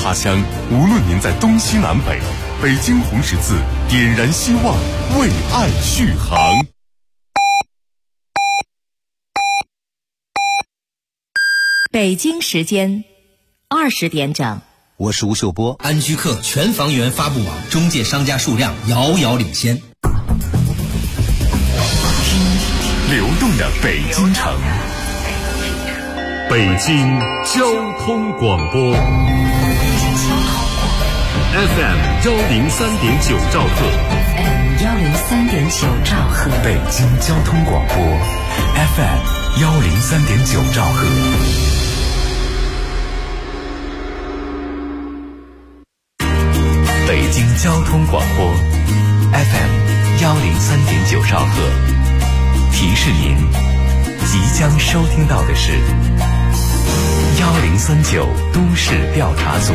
他乡，无论您在东西南北，北京红十字点燃希望，为爱续航。 北京时间20点整， 我是吴秀波。 安居客全房源发布网中介商家数量遥遥领先。 流动的北京城，北京交通广播 FM 103.9兆赫， 103.9兆赫， 北京交通广播 FM 103.9兆赫。北京交通广播 FM 103.9兆赫，提示您即将收听到的是1039都市调查组。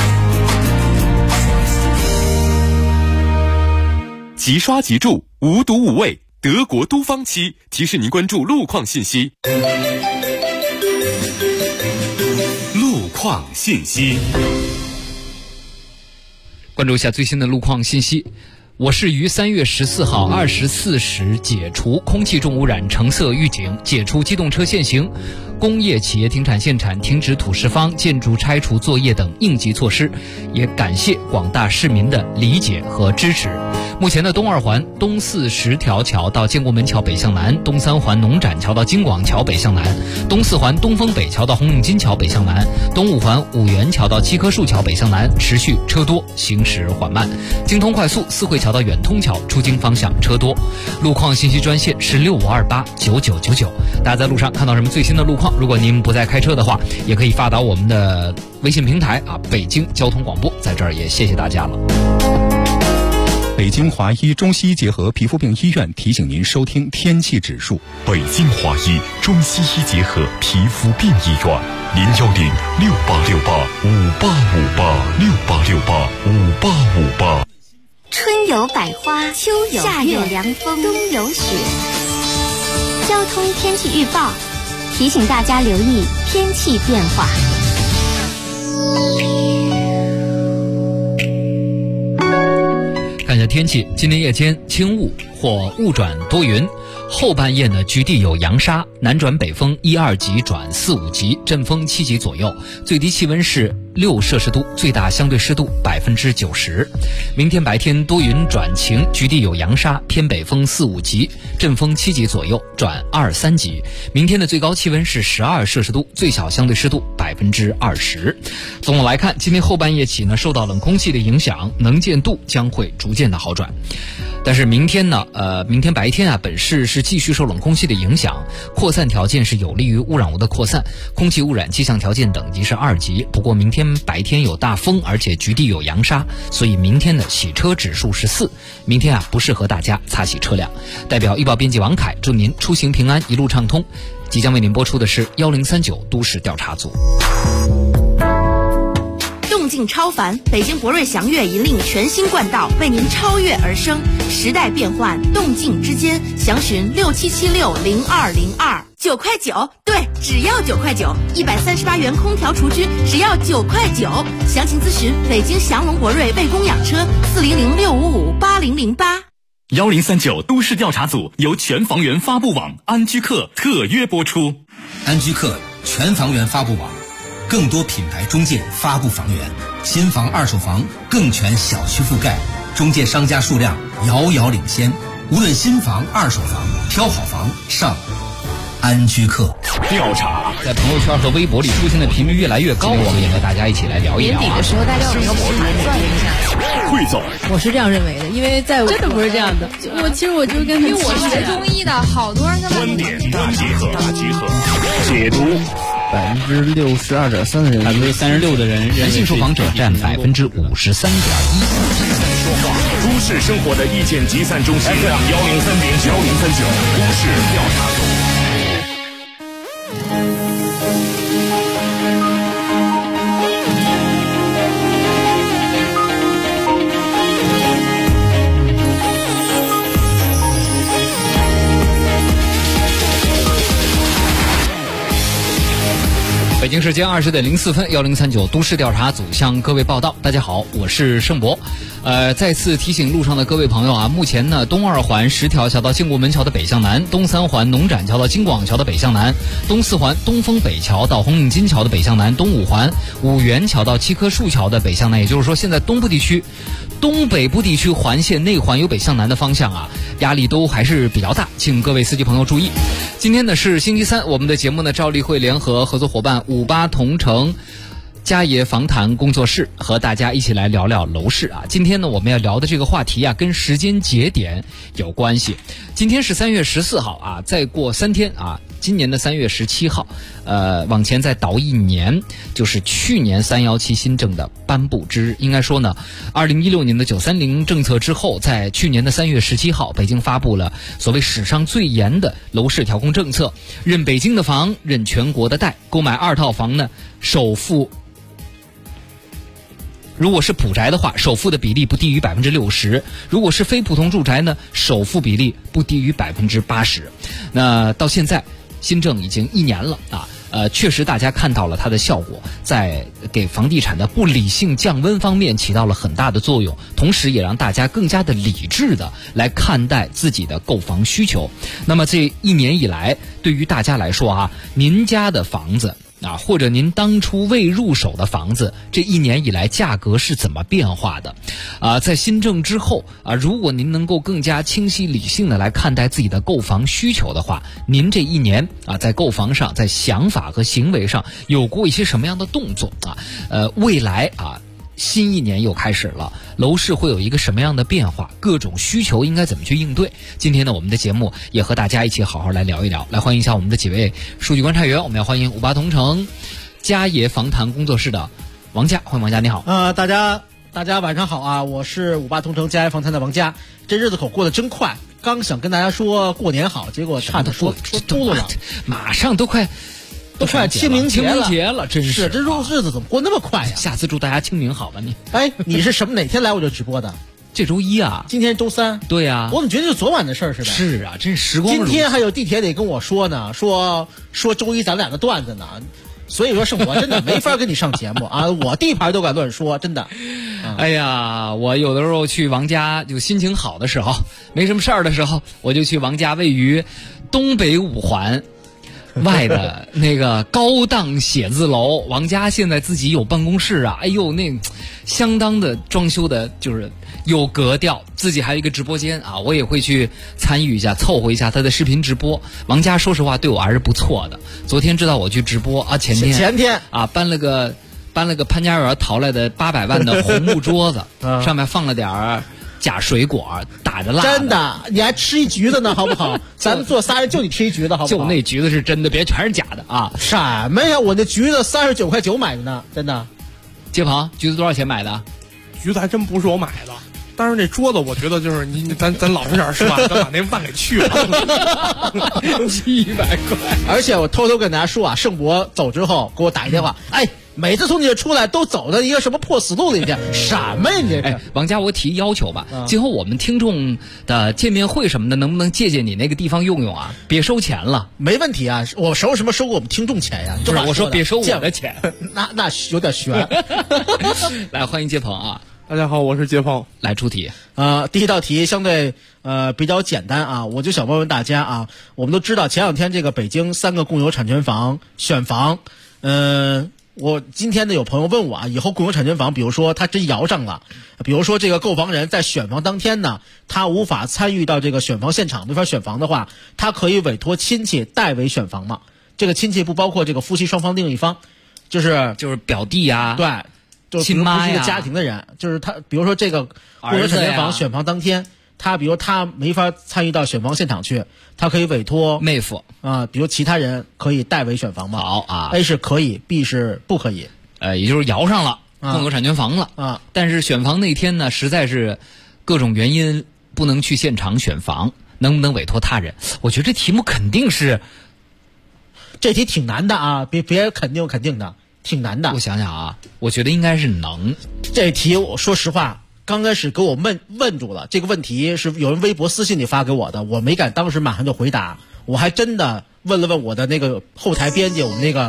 即刷即住，无毒无味，德国都方漆提示您关注路况信息。路况信息， 关注一下最新的路况信息。我市于3月14号24时解除空气重污染橙色预警，解除机动车限行，工业企业停产限产，停止土石方、建筑拆除作业等应急措施，也感谢广大市民的理解和支持。目前的东二环东四十条桥到建国门桥北向南，东三环农展桥到京广桥北向南，东四环东风北桥到红领巾桥北向南，东五环五元桥到七棵树桥北向南，持续车多，行驶缓慢。京通快速四惠桥到远通桥出京方向车多。路况信息专线是65289999。大家在路上看到什么最新的路况，如果您不再开车的话，也可以发到我们的微信平台北京交通广播，在这儿也谢谢大家了。 北京华医中西医结合皮肤病医院提醒您收听天气指数。 北京华医中西医结合皮肤病医院，0106868586868685858。 春有百花，秋有夏有凉风，冬有雪。交通天气预报提醒大家留意天气变化。 看一下天气，今天夜间轻雾或雾转多云，后半夜呢局地有扬沙，南转北风1、2级转4、5级，阵风7级左右，最低气温是6摄氏度，最大相对湿度90%。明天白天多云转晴，局地有扬沙，偏北风4、5级，阵风7级左右转2、3级。明天的最高气温是12摄氏度，最小相对湿度20%。总的来看，今天后半夜起呢，受到冷空气的影响，能见度将会逐渐的好转。但是明天呢，明天白天本市是继续受冷空气的影响，扩散条件是有利于污染物的扩散，空气污染气象条件等级是2级。不过明天白天有大风，而且局地有扬沙，所以明天的洗车指数是4。明天不适合大家擦洗车辆。代表预报编辑王凯，祝您出行平安，一路畅通。即将为您播出的是1039都市调查组。 动静超凡，北京博瑞祥悦引领全新冠道，为您超越而生。时代变幻，动静之间，详询67760202，9块9，对，只要9块9，138元空调厨具只要9块9。详情咨询北京祥龙博瑞备供养车400655808。 1039都市调查组由全房源发布网安居客特约播出。 安居客全房源发布网，更多品牌中介发布房源，新房二手房更全小区覆盖，中介商家数量遥遥领先。无论新房二手房，挑好房上安居客。 调查在朋友圈和微博里出现的频率越来越高，我们也和大家一起来聊一聊。 年底的时候，大家有一个盘算一下。 汇总， 我是这样认为的，因为在真的不是这样的。我就跟他，因为我是学中医的，好多人跟他观点大集合，解读。 62.3%的人 ，36%的人人性受访者占53.1%。 都市生活的意见集散中心，103.9都市调查组。 北京京时间20点04分，1039都市调查组向各位报道。大家好，我是盛博。再次提醒路上的各位朋友啊，目前呢，东二环10条桥到建国门桥的北向南，东三环农展桥到京广桥的北向南，东四环东风北桥到红领巾桥的北向南，东五环五元桥到七棵树桥的北向南。也就是说，现在东北部地区环线内环由北向南的方向啊，压力都还是比较大，请各位司机朋友注意。今天呢是星期三，我们的节目呢照例会联合合作伙伴58同城嘉野访谈工作室和大家一起来聊聊楼市啊。今天呢我们要聊的这个话题啊，跟时间节点有关系。今天是3月14号啊，再过3天啊，今年的3月17号，往前再倒一年，就是去年317新政的颁布之日。应该说呢，2016年的930政策之后，在去年的3月17号，北京发布了所谓史上最严的楼市调控政策，认北京的房，认全国的贷，购买2套房呢，首付。如果是普宅的话，首付的比例不低于60%；如果是非普通住宅呢，首付比例不低于80%。那到现在，新政已经1年了啊，确实大家看到了它的效果，在给房地产的不理性降温方面起到了很大的作用，同时也让大家更加的理智的来看待自己的购房需求。那么这1年以来，对于大家来说啊，您家的房子啊，或者您当初未入手的房子，这1年以来价格是怎么变化的？在新政之后啊，如果您能够更加清晰理性的来看待自己的购房需求的话，您这1年啊，在购房上，在想法和行为上有过一些什么样的动作啊？未来啊，新1年又开始了，楼市会有一个什么样的变化？各种需求应该怎么去应对？今天呢，我们的节目也和大家一起好好来聊一聊。来欢迎一下我们的几位数据观察员，我们要欢迎58同城嘉野访谈工作室的王佳，欢迎王佳，你好。 大家晚上好啊！我是58同城嘉野访谈的王佳。这日子可过得真快，刚想跟大家说过年好，结果差点说秃噜了。 马上都快清明节了，真是这日子怎么过那么快呀？ 下次祝大家清明好吧你。 你是哪天来我就直播的？ 这周一啊， 今天是周3。 对呀， 我怎么觉得就昨晚的事儿似的？ 是啊，真是时光。 今天还有地铁里跟我说呢，说周一咱俩的段子呢。所以说是我真的没法跟你上节目啊！我地盘都敢乱说，真的。 哎呀，我有的时候去王家，就心情好的时候，没什么事儿的时候，我就去王家位于东北5环外的那个高档写字楼。王家现在自己有办公室啊，哎呦，那相当的装修的，就是有格调，自己还有一个直播间啊，我也会去参与一下，凑合一下他的视频直播。王家说实话对我还是不错的。昨天知道我去直播啊，前天啊搬了个潘家园淘来的800万的红木桌子，上面放了点假水果，打着蜡。 真的，你还吃一橘子呢，好不好？咱们做3人就你吃一橘子，好不好？ 就那橘子是真的，别全是假的啊！ 什么呀？我那橘子39.9块买的呢，真的。 街旁，橘子多少钱买的？ 橘子还真不是我买的。但是这桌子，我觉得就是咱老实点是吧？咱把那万给去了，700块。 而且我偷偷跟大家说啊，盛博走之后给我打一电话，每次从你这出来都走的一个什么破死路里去，什么呀你这是？ 王佳，我提要求吧，今后我们听众的见面会什么的，能不能借你那个地方用用啊？别收钱了。 没问题啊，我收什么收我们听众钱呀？ 不是，我说别收我的钱， 那有点悬。 来，欢迎接鹏啊。 大家好，我是杰鹏。 来出题。 第一道题相对比较简单啊，我就想问问大家啊，我们都知道前2天这个北京3个共有产权房选房，我今天呢有朋友问我啊，以后共有产权房，比如说他真摇上了，比如说这个购房人在选房当天呢，他无法参与到这个选房现场，没法选房的话，他可以委托亲戚代为选房吗？这个亲戚不包括这个夫妻双方另一方，就是表弟啊， 对。就比如不是一个家庭的人，就是他，比如说这个共有产权房选房当天，他比如他没法参与到选房现场去，他可以委托妹夫啊，比如其他人可以代为选房吗？ 好啊 ，A 是可以 ，B 是不可以。 也就是摇上了共有产权房了啊， 但是选房那天呢，实在是各种原因不能去现场选房，能不能委托他人？我觉得这题目肯定是， 这题挺难的啊，别肯定的。挺难的， 我想想啊，我觉得应该是能。 这题我说实话，刚开始给我问住了。这个问题是有人微博私信里发给我的，我没敢当时马上就回答，我还真的问了问我的那个后台编辑，我们那个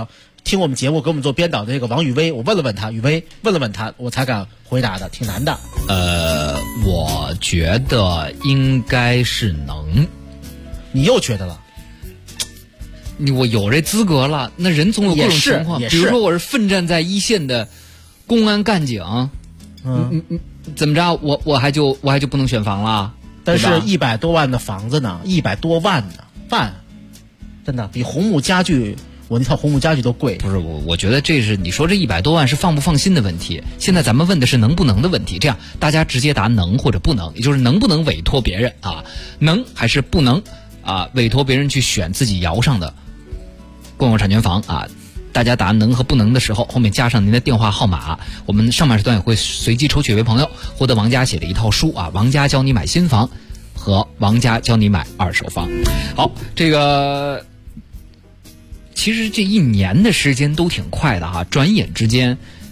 听我们节目给我们做编导的这个王宇威，我问了问他，宇威问了问他，我才敢回答的，挺难的。 我觉得应该是能。 你又觉得了？ 我有这资格了，那人总有各种情况，比如说我是奋战在一线的公安干警，怎么着？我还就不能选房了？ 但是100多万的房子呢，100多万呢，真的比红木家具，我那套红木家具都贵。 不是我觉得这是你说这100多万是放不放心的问题。现在咱们问的是能不能的问题，这样大家直接答能或者不能，也就是能不能委托别人啊，能还是不能啊？委托别人去选自己摇上的共有产权房啊。大家答能和不能的时候，后面加上您的电话号码，我们上半时段也会随机抽取一位朋友，获得王家写的一套书啊，王家教你买新房和王家教你买二手房。好，这个其实这1年的时间都挺快的哈，转眼之间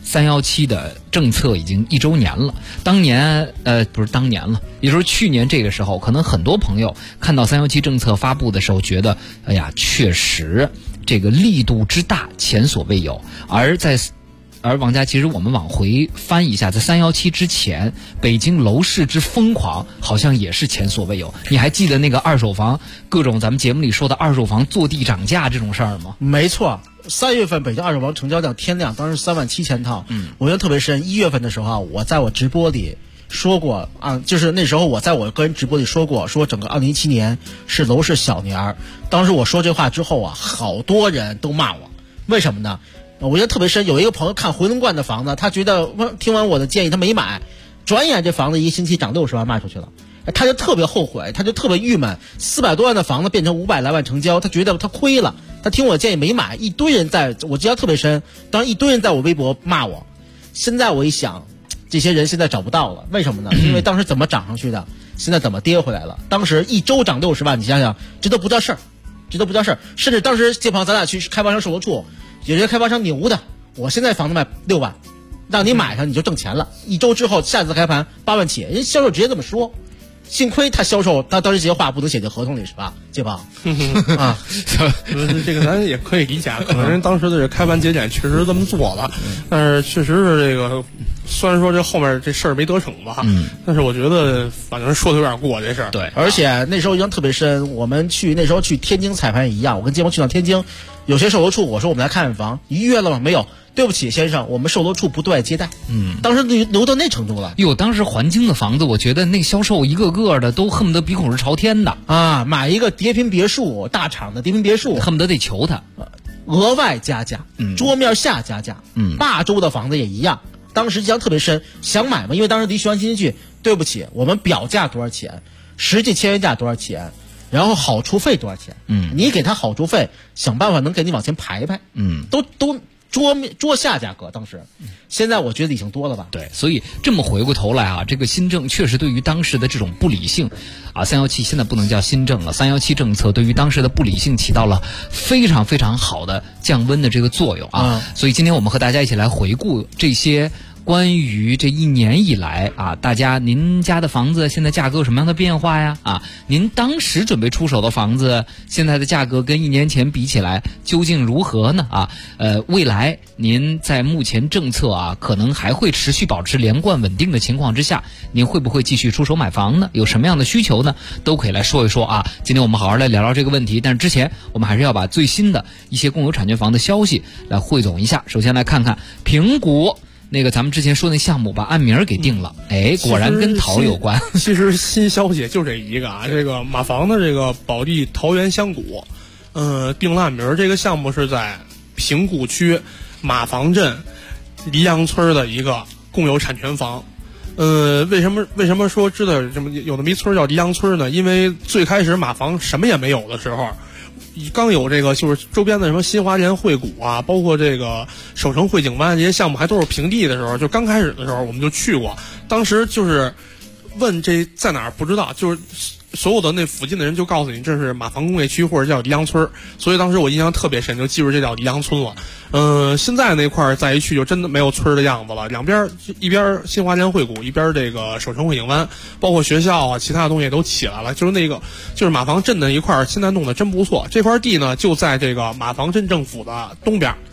317的政策已经1周年了。当年不是当年了，也就是去年这个时候，可能很多朋友看到317政策发布的时候，觉得哎呀，确实这个力度之大，前所未有。而王家，其实我们往回翻一下，在317之前，北京楼市之疯狂，好像也是前所未有。你还记得那个二手房，各种咱们节目里说的二手房坐地涨价这种事儿吗？ 没错，3月份北京二手房成交量天量，当时37000套。我印象特别深。1月份的时候啊，我在我直播里说过啊，就是那时候我在我个人直播里说过，说整个2017年是楼市小年。当时我说这话之后啊，好多人都骂我，为什么呢？我觉得特别深，有一个朋友看回龙观的房子，他觉得听完我的建议他没买，转眼这房子1个星期涨60万卖出去了，他就特别后悔，他就特别郁闷，400多万的房子变成500来万成交，他觉得他亏了，他听我的建议没买，一堆人我记得特别深，当时一堆人在我微博骂我。现在我一想，这些人现在找不到了，为什么呢？因为当时怎么涨上去的，现在怎么跌回来了。当时1周涨60万，你想想，这都不叫事儿，甚至当时这朋友咱俩去开发商售楼处，有些开发商牛的，我现在房子卖6万，让你买上你就挣钱了。1周之后下次开盘8万起，人销售直接这么说。幸亏他销售，他当时这些话不能写进合同里，是吧？这帮啊， 这个咱也可以理解，可能人当时的这开盘节点确实这么做了，但是确实是这个，虽然说这后面这事儿没得逞吧，但是我觉得反正说的有点过这事儿。 对， 而且那时候印象特别深，我们那时候去天津采盘也一样，我跟街坊去到天津，有些售楼处我说我们来看房，你预约了吗？没有。对不起，先生，我们售楼处不对外接待。当时牛到那程度了。 哟，当时环京的房子，我觉得那销售一个个的都恨不得鼻孔是朝天的啊！买一个叠平别墅，大厂的叠平别墅， 恨不得得求他， 额外加价，桌面下加价。霸州的房子也一样，当时印象特别深，想买嘛，因为当时离徐汇新区，对不起，我们表价多少钱，实际签约价多少钱，然后好处费多少钱？你给他好处费，想办法能给你往前排，都。桌下价格，当时，现在我觉得已经多了吧？ 对，所以这么回过头来啊，这个新政确实对于当时的这种不理性，啊，317现在不能叫新政了，317政策对于当时的不理性起到了非常非常好的降温的这个作用啊。所以今天我们和大家一起来回顾这些关于这1年以来啊，大家您家的房子现在价格有什么样的变化呀？啊，您当时准备出手的房子现在的价格跟1年前比起来究竟如何呢？啊，未来您在目前政策啊可能还会持续保持连贯稳定的情况之下，您会不会继续出手买房呢？有什么样的需求呢？都可以来说一说啊。今天我们好好来聊聊这个问题，但是之前我们还是要把最新的一些共有产权房的消息来汇总一下。首先来看看评估。那个咱们之前说那项目把按名给定了，果然跟桃有关。 其实新消息就这一个啊，这个马房的这个宝地桃园香谷，定了按名。这个项目是在平谷区马房镇黎阳村的一个共有产权房。为什么说知道这么有那么一村叫黎阳村呢？因为最开始马房什么也没有的时候。刚有这个就是周边的什么新华联汇谷啊，包括这个首城汇景湾这些项目还都是平地的时候，就刚开始的时候我们就去过，当时就是问这在哪儿不知道，就是所有的那附近的人就告诉你这是马房工业区或者叫黎阳村，所以当时我印象特别深，就记住这叫黎阳村了。现在那块再一去就真的没有村的样子了，两边一边新华联汇谷，一边这个首城汇景湾，包括学校啊，其他的东西都起来了。就是马房镇的一块，现在弄得真不错。这块地呢就在这个马房镇政府的东边，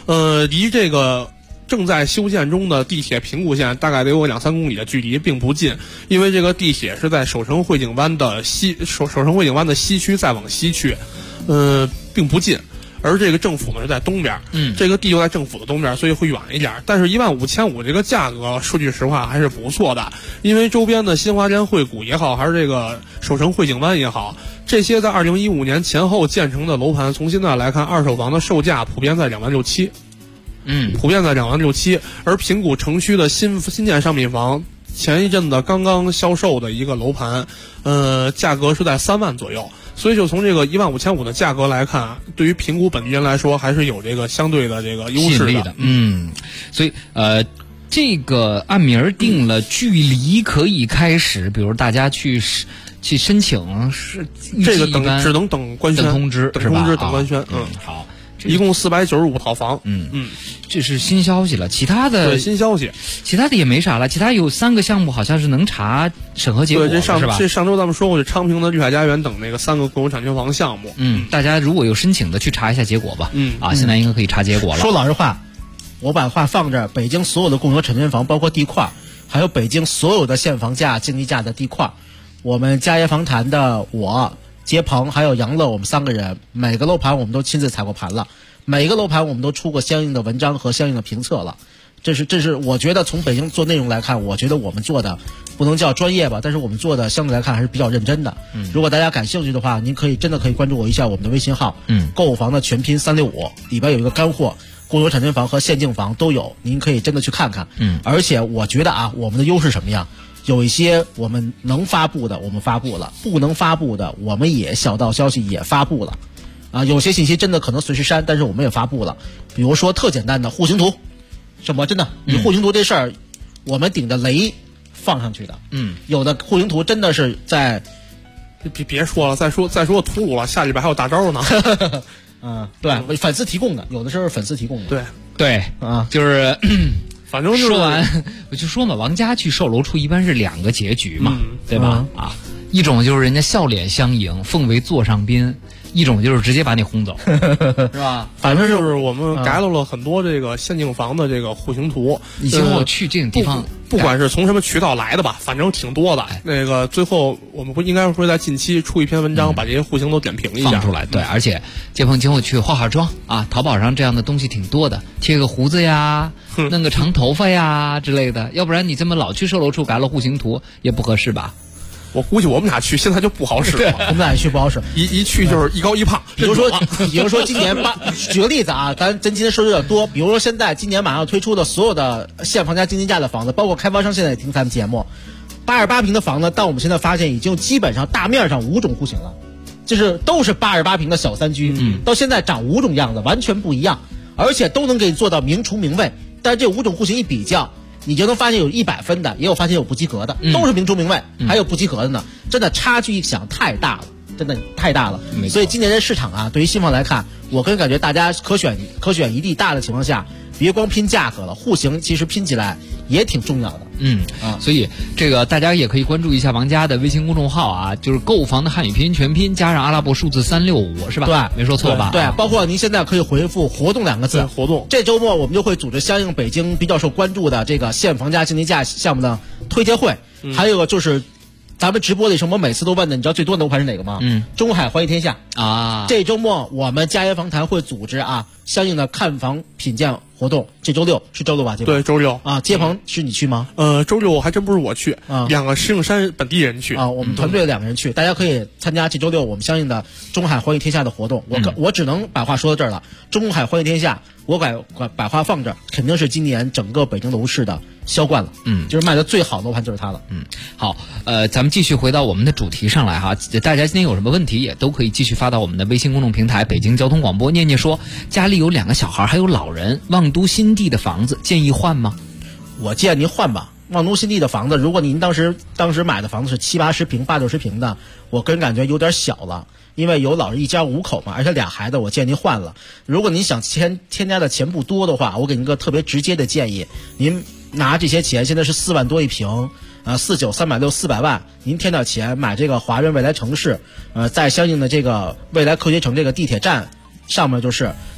离这个正在修建中的地铁平谷线大概得有2-3公里的距离，并不近，因为这个地铁是在首城汇景湾的首城汇景湾的西区再往西去，并不近。而这个政府呢是在东边，这个地就在政府的东边，所以会远一点。但是15500这个价格，说句实话还是不错的，因为周边的新华联汇谷也好，还是这个首城汇景湾也好，这些在2015年前后建成的楼盘，从现在来看，二手房的售价普遍在26000，普遍在26000。而平谷城区的新建商品房，前一阵子刚刚销售的一个楼盘，价格是在3万左右。所以就从这个15500的价格来看，对于平谷本地人来说，还是有这个相对的这个优势的。 所以这个按名儿定了距离可以开始，比如大家去申请，是这个只能等官宣， 等通知， 等官宣。 好。 一共495套房， 这是新消息了。其他的对新消息， 其他的也没啥了。其他有3个项目，好像是能查审核结果， 对， 是吧？ 这上周咱们说过，是昌平的绿海家园等那个3个共有产权房项目。 大家如果有申请的，去查一下结果吧。现在应该可以查结果了。 说老实话，我把话放这儿，北京所有的共有产权房，包括地块，还有北京所有的现房价、经济价的地块，我们家业房谈的杰鹏还有杨乐，我们3个人每个楼盘我们都亲自踩过盘了，每个楼盘我们都出过相应的文章和相应的评测了。这是我觉得从北京做内容来看，我觉得我们做的不能叫专业吧，但是我们做的相对来看还是比较认真的。如果大家感兴趣的话，您真的可以关注我一下我们的微信号，购物房的全拼365，里边有一个干货，共有产权房和限定房都有，您可以真的去看看。而且我觉得我们的优势什么样？有一些我们能发布的我们发布了，不能发布的我们也小道消息也发布了。有些信息真的可能随时删，但是我们也发布了。比如说特简单的户型图，什么真的，你户型图这事儿，我们顶着雷放上去的。有的户型图真的是在， 别说了，再说秃噜了，下礼拜还有大招呢。 对，粉丝提供的，有的时候是粉丝提供的。 对就是。 反正说完我就说嘛，王家去售楼处一般是2个结局嘛，对吧？一种就是人家笑脸相迎，奉为座上宾；一种就是直接把你轰走，是吧？ 反正就是我们改了很多这个限定房的这个户型图。 以前我去这种地方， 不管是从什么渠道来的吧，反正挺多的。那个最后我们应该会在近期出一篇文章，把这些户型都点评一下， 放出来。对，而且杰鹏今后去化妆淘宝上这样的东西挺多的，贴个胡子呀，弄个长头发呀之类的，要不然你这么老去售楼处改了户型图也不合适吧？ 我估计我们俩去现在就不好使了， 我们俩去不好使， 一去就是一高一胖。 比如说今年举个例子咱今天说的有点多，比如说现在今年马上推出的所有的现房价经济价的房子，包括开发商现在也听咱们节目，88平的房子，但我们现在发现已经基本上大面上5种户型了，就是都是88平的小3居，到现在长5种样子，完全不一样，而且都能给你做到明厨明卫。但是这5种户型一比较，你就能发现有100分的，也有发现有不及格的，都是明厨明卫，还有不及格的呢，真的差距一想太大了，真的太大了。所以今年的市场对于新房来看，我个人感觉大家可选一地大的情况下，别光拼价格了，户型其实拼起来也挺重要的。 所以这个大家也可以关注一下王家的微信公众号就是购房的汉语拼音全拼加上阿拉伯数字365，是吧？ 对， 没说错吧？ 对，包括您现在可以回复活动2个字， 活动。这周末我们就会组织相应北京比较受关注的这个现房价经济价项目的推介会，还有就是咱们直播里什么每次都问的，你知道最多的楼盘是哪个吗？中海环宇天下这周末我们家业房谈会组织相应的看房品鉴活动，这周6是周六吧？ 对，周六街鹏是你去吗？ 周六还真不是我去，2个石景山本地人去我们团队2个人去，大家可以参加这周6我们相应的中海环宇天下的活动。我只能把话说到这儿了，中海环宇天下，我把话放这儿，肯定是今年整个北京楼市的销冠了，就是卖的最好的楼盘就是它了。 好，咱们继续回到我们的主题上来大家今天有什么问题也都可以继续发到我们的微信公众平台北京交通广播。念念说家里有2个小孩还有老人，望都新地的房子建议换吗？ 我建议您换吧。望都新地的房子，如果您当时买的房子是70-80平、80-90平的，我个人感觉有点小了，因为有老人1家5口嘛，而且2孩子，我建议您换了。如果您想添加的钱不多的话，我给您个特别直接的建议，您拿这些钱，现在是4万多一平，49、360、400万，您添点钱买这个华润未来城市，在相应的这个未来科学城这个地铁站上面就是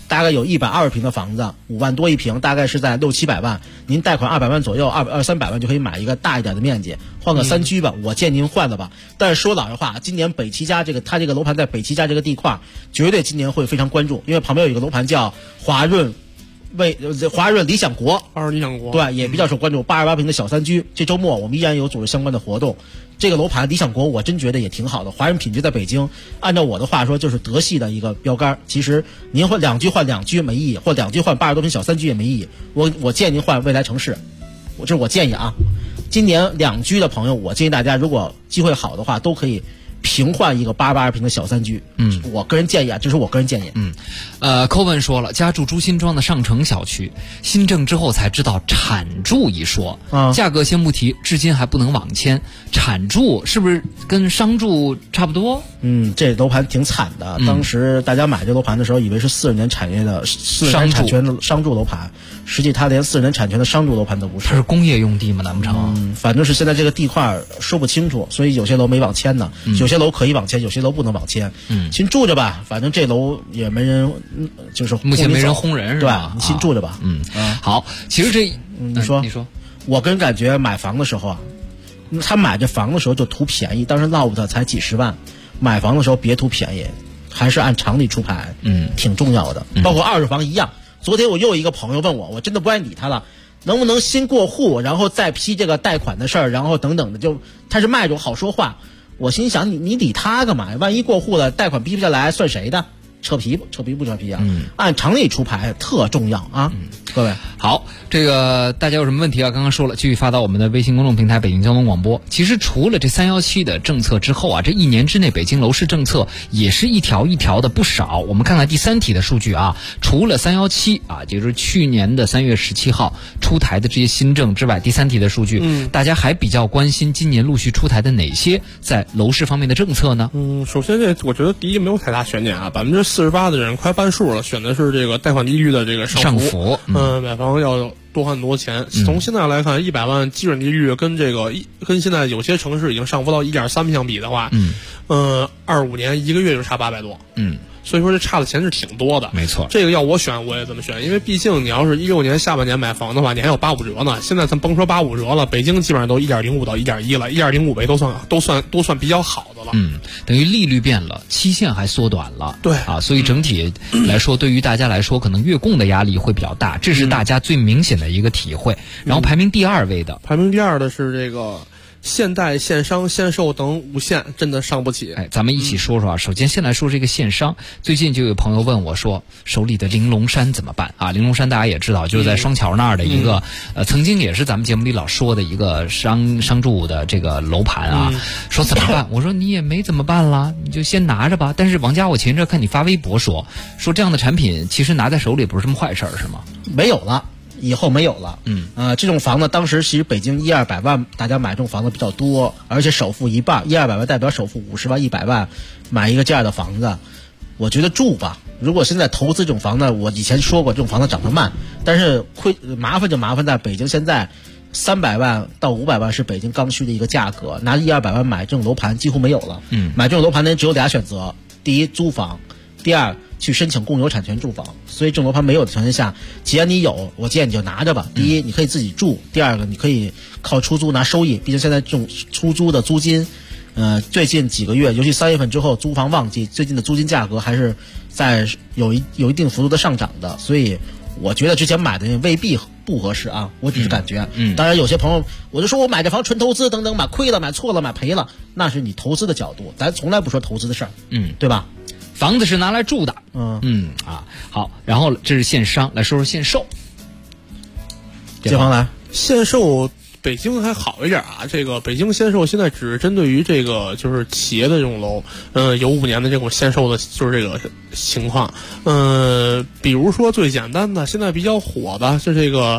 大概有120平的房子，5万多一平，大概是在600-700万，您贷款200万左右，200-300万就可以买一个大一点的面积，换个3居吧，我建议您换了吧。但是说老实话，今年北齐家它这个楼盘在北齐家这个地块，绝对今年会非常关注，因为旁边有一个楼盘叫华润理想国，对，也比较受关注，88平的小3居。这周末我们依然有组织相关的活动。这个楼盘理想国我真觉得也挺好的，华人品质在北京，按照我的话说就是德系的一个标杆。其实您换2居换2居没意义，或2居换80多平小3居也没意义。我建议您换未来城市，这是我建议啊。今年2居的朋友，我建议大家如果机会好的话，都可以平换一个88平的小3居。我个人建议啊，这是我个人建议。 寇文说了，家住朱辛庄的上城小区，新政之后才知道产住一说，价格先不提，至今还不能网签。产住是不是跟商住差不多？ 这楼盘挺惨的。当时大家买这楼盘的时候，以为是40年产权的商住楼盘，实际它连40年产权的商住楼盘都不是。 它是工业用地吗？难不成？ 反正是现在这个地块说不清楚，所以有些楼没网签呢，有些楼可以网签，有些楼不能网签。先住着吧，反正这楼也没人，就是目前没人轰人是吧？ 对，你先住着吧。 好，其实你说，我个人感觉买房的时候啊，他买这房的时候就图便宜，当时 LOFT 才几十万，买房的时候别图便宜，还是按常理出牌，挺重要的。包括2手房一样。昨天我又一个朋友问我真的不爱理他了，能不能先过户，然后再批这个贷款的事儿，然后等等的，就他是卖主好说话。我心想你理他干嘛呀？万一过户了，贷款批不下来，算谁的？扯皮不扯皮啊？按常理出牌特重要啊！各位好，这个大家有什么问题啊？刚刚说了，继续发到我们的微信公众平台北京交通广播。其实除了这317的政策之后啊，这1年之内北京楼市政策也是一条一条的不少。我们看看第3题的数据啊，除了317啊，也就是去年的3月17号出台的这些新政之外，第3题的数据，大家还比较关心今年陆续出台的哪些在楼市方面的政策呢？ 首先我觉得第一没有太大悬念啊，48%的人快半数了，选的是这个贷款利率的这个上浮。买房要多花很多钱。从现在来看，100万基准利率跟现在有些城市已经上浮到1.3相比的话，25年1个月就差800多。所以说这差的钱是挺多的。 没错， 这个要我选我也这么选，因为毕竟你要是16年下半年买房的话，你还有85折呢。现在咱甭说85折了，北京基本上都1.05到1.1了，1.05倍都算比较好的了。 等于利率变了，期限还缩短了。 对啊，所以整体来说，对于大家来说，可能月供的压力会比较大，这是大家最明显的一个体会。然后排名第2位的， 排名第2的是这个现代、现商、现售等5线真的上不起。 咱们一起说说啊。首先先来说这个现商，最近就有朋友问我说，手里的玲珑山怎么办啊？玲珑山大家也知道，就是在双桥那儿的一个曾经也是咱们节目里老说的一个商住的这个楼盘啊。说怎么办？我说你也没怎么办了，你就先拿着吧。但是王佳，我前阵看你发微博说这样的产品其实拿在手里不是什么坏事儿，是吗？ 没有了。以后没有了。这种房子当时其实北京100-200万大家买这种房子比较多，而且首付一半，100-200万代表首付50万100万买一个这样的房子，我觉得住吧。如果现在投资这种房子，我以前说过这种房子涨得慢，但是麻烦就麻烦在北京现在300万到500万是北京刚需的一个价格，拿100-200万买这种楼盘几乎没有了。买这种楼盘的人只有俩选择，第一租房，第二去申请共有产权住房。所以这种楼盘没有的条件下，既然你有，我建议你就拿着吧。第一，你可以自己住；第二个，你可以靠出租拿收益。毕竟现在这种出租的租金，最近几个月，尤其3月份之后租房旺季，最近的租金价格还是在有一定幅度的上涨的。所以我觉得之前买的未必不合适啊，我只是感觉。当然有些朋友我就说我买这房纯投资等等，买亏了买错了买赔了，那是你投资的角度，咱从来不说投资的事儿，对吧？ 房子是拿来住的。好，然后这是现商，来说说现售。 接方来， 现售北京还好一点啊，这个北京限售现在只是针对于这个就是企业的这种楼，有5年的这种限售的，就是这个情况。比如说最简单的，现在比较火的是这个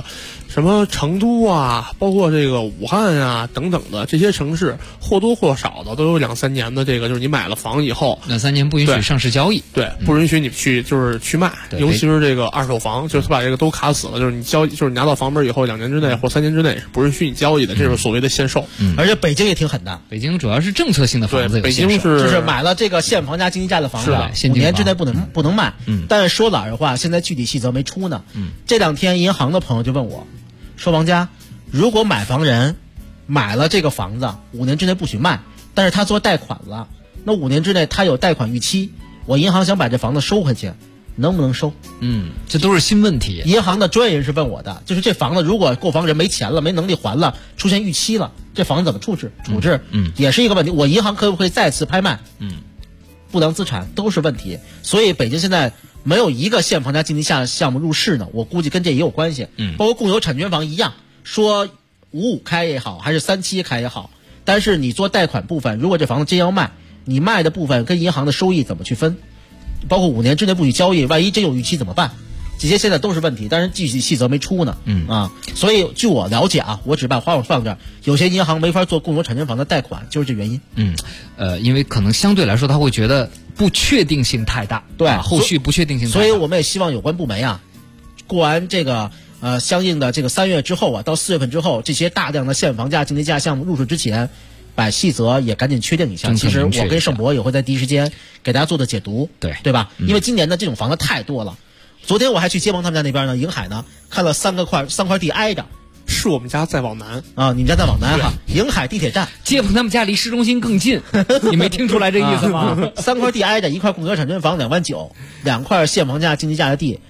什么成都啊，包括这个武汉啊等等的这些城市，或多或少的都有2-3年的这个，就是你买了房以后 2-3年不允许上市交易， 对，不允许你去卖，尤其是这个二手房，就是把这个都卡死了，就是你拿到房本以后2年之内或3年之内是不允许你交易的，这是所谓的限售。 而且北京也挺狠的， 北京主要是政策性的房子有限售， 北京就是买了这个现房加经济价的房子，5年之内不能卖。但是说老实话，现在具体细则没出呢。这2天银行的朋友就问我，说王家，如果买房人买了这个房子5年之内不许卖，但是他做贷款了，那5年之内他有贷款逾期，我银行想把这房子收回去，能不能收？ 这都是新问题。 银行的专业人士问我的，就是这房子如果购房人没钱了，没能力还了，出现逾期了，这房子怎么处置？也是一个问题。我银行可不可以再次拍卖？不良资产都是问题。所以北京现在没有一个现房加经济价项目入市呢，我估计跟这也有关系。包括共有产权房一样，说55开也好，还是37开也好，但是你做贷款部分，如果这房子真要卖，你卖的部分跟银行的收益怎么去分？包括5年之内不许交易，万一真有逾期怎么办？这些现在都是问题，但是具体细则没出呢。所以据我了解啊，我只把话放这儿，有些银行没法做共有产权房的贷款，就是这原因。 因为可能相对来说他会觉得不确定性太大， 对， 后续不确定性太大。 所以我们也希望有关部门啊，过完这个相应的这个3月之后啊，到4月份之后，这些大量的现房价、经济价项目入市之前，把细则也赶紧确定一下。其实我跟盛博也会在第一时间给大家做的解读，对吧？因为今年的这种房子太多了。昨天我还去街坊他们家那边呢，迎海呢，看了3块地挨着。 是我们家再往南啊，你们家再往南哈，迎海地铁站， 街坊他们家离市中心更近，你没听出来这意思吗 ？3块地挨着，1块共有产权房2.9万，2块现房价经济价的地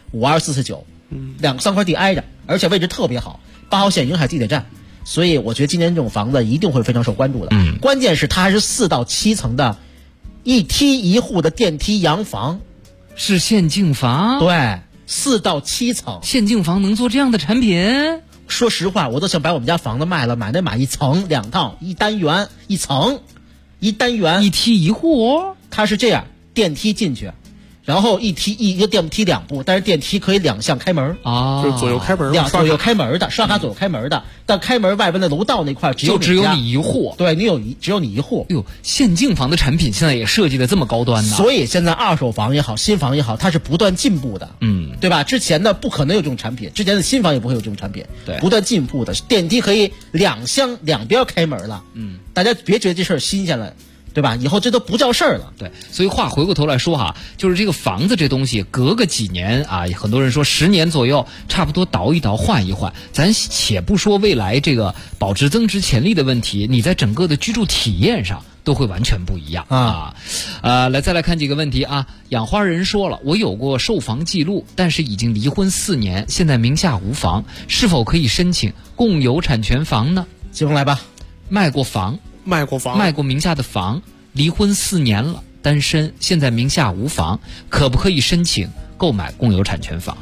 52449，3块地挨着，而且位置特别好，8号线迎海地铁站，所以我觉得今年这种房子一定会非常受关注的。关键是它还是4到7层的1梯1户的电梯洋房， 是限竞房。 对，4到7层限竞房能做这样的产品？ 说实话，我都想把我们家房子卖了，买1层2套，1单元1层，1单元 1梯1户。 它是这样，电梯进去，然后一个电梯2步，但是电梯可以2向开门啊，就是左右开门， 左右开门的，刷卡左右开门的。但开门外边的楼道那块只有你一户， 对，只有你一户。 限竞房的产品现在也设计的这么高端呢。 所以现在二手房也好，新房也好，它是不断进步的，对吧？之前的不可能有这种产品，之前的新房也不会有这种产品， 对， 不断进步的。电梯可以2向两边开门了，大家别觉得这事儿新鲜了。对吧？以后这都不叫事儿了。 对，所以话回过头来说哈，就是这个房子这东西，隔个几年啊，很多人说10年左右，差不多倒一倒换一换。咱且不说未来这个保值增值潜力的问题，你在整个的居住体验上都会完全不一样啊。再来看几个问题啊。养花人说了，我有过售房记录，但是已经离婚4年，现在名下无房，是否可以申请共有产权房呢？ 继续来吧。 卖过名下的房，离婚4年了，单身，现在名下无房，可不可以申请购买共有产权房？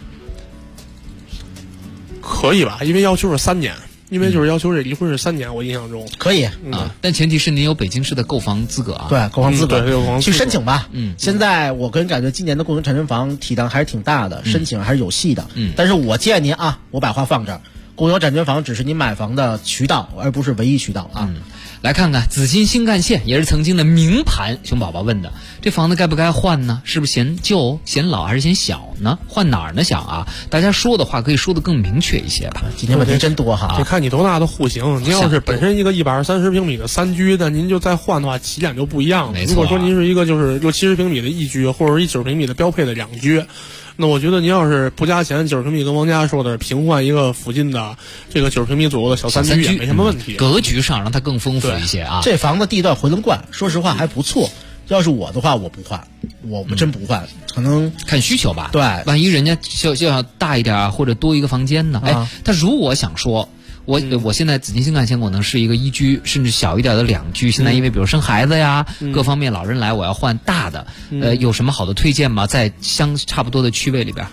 可以吧，因为要求是3年，因为就是要求这离婚是3年，我印象中可以啊，但前提是您有北京市的购房资格啊。 对，购房资格，去申请吧。现在我个人感觉今年的共有产权房体量还是挺大的，申请还是有戏的。但是我建议您啊，我把话放这儿，共有产权房只是您买房的渠道，而不是唯一渠道啊。 来看看紫金新干线，也是曾经的名盘。熊宝宝问的，这房子该不该换呢？是不是嫌旧、嫌老还是嫌小呢？换哪儿呢？想啊，大家说的话可以说的更明确一些吧。 今天问题真多哈， 得看你多大的户型。您要是本身一个130平米的3居，那您就再换的话，起点就不一样了。如果说您是一个就是60-70平米的1居，或者是90平米的标配的2居。那我觉得您要是不加钱，90平米跟王家说的平换一个附近的这个90平米左右的小3居也没什么问题。 格局上让它更丰富一些啊。 这房子地段回龙观，说实话还不错。要是我的话，我不换，我真不换，可能看需求吧。 对， 万一人家就要大一点或者多一个房间呢？他如果想说。我现在紫金新干线可能是一个1居，甚至小一点的2居。现在因为比如生孩子呀，各方面老人来，我要换大的。有什么好的推荐吗？在差不多的区位里边？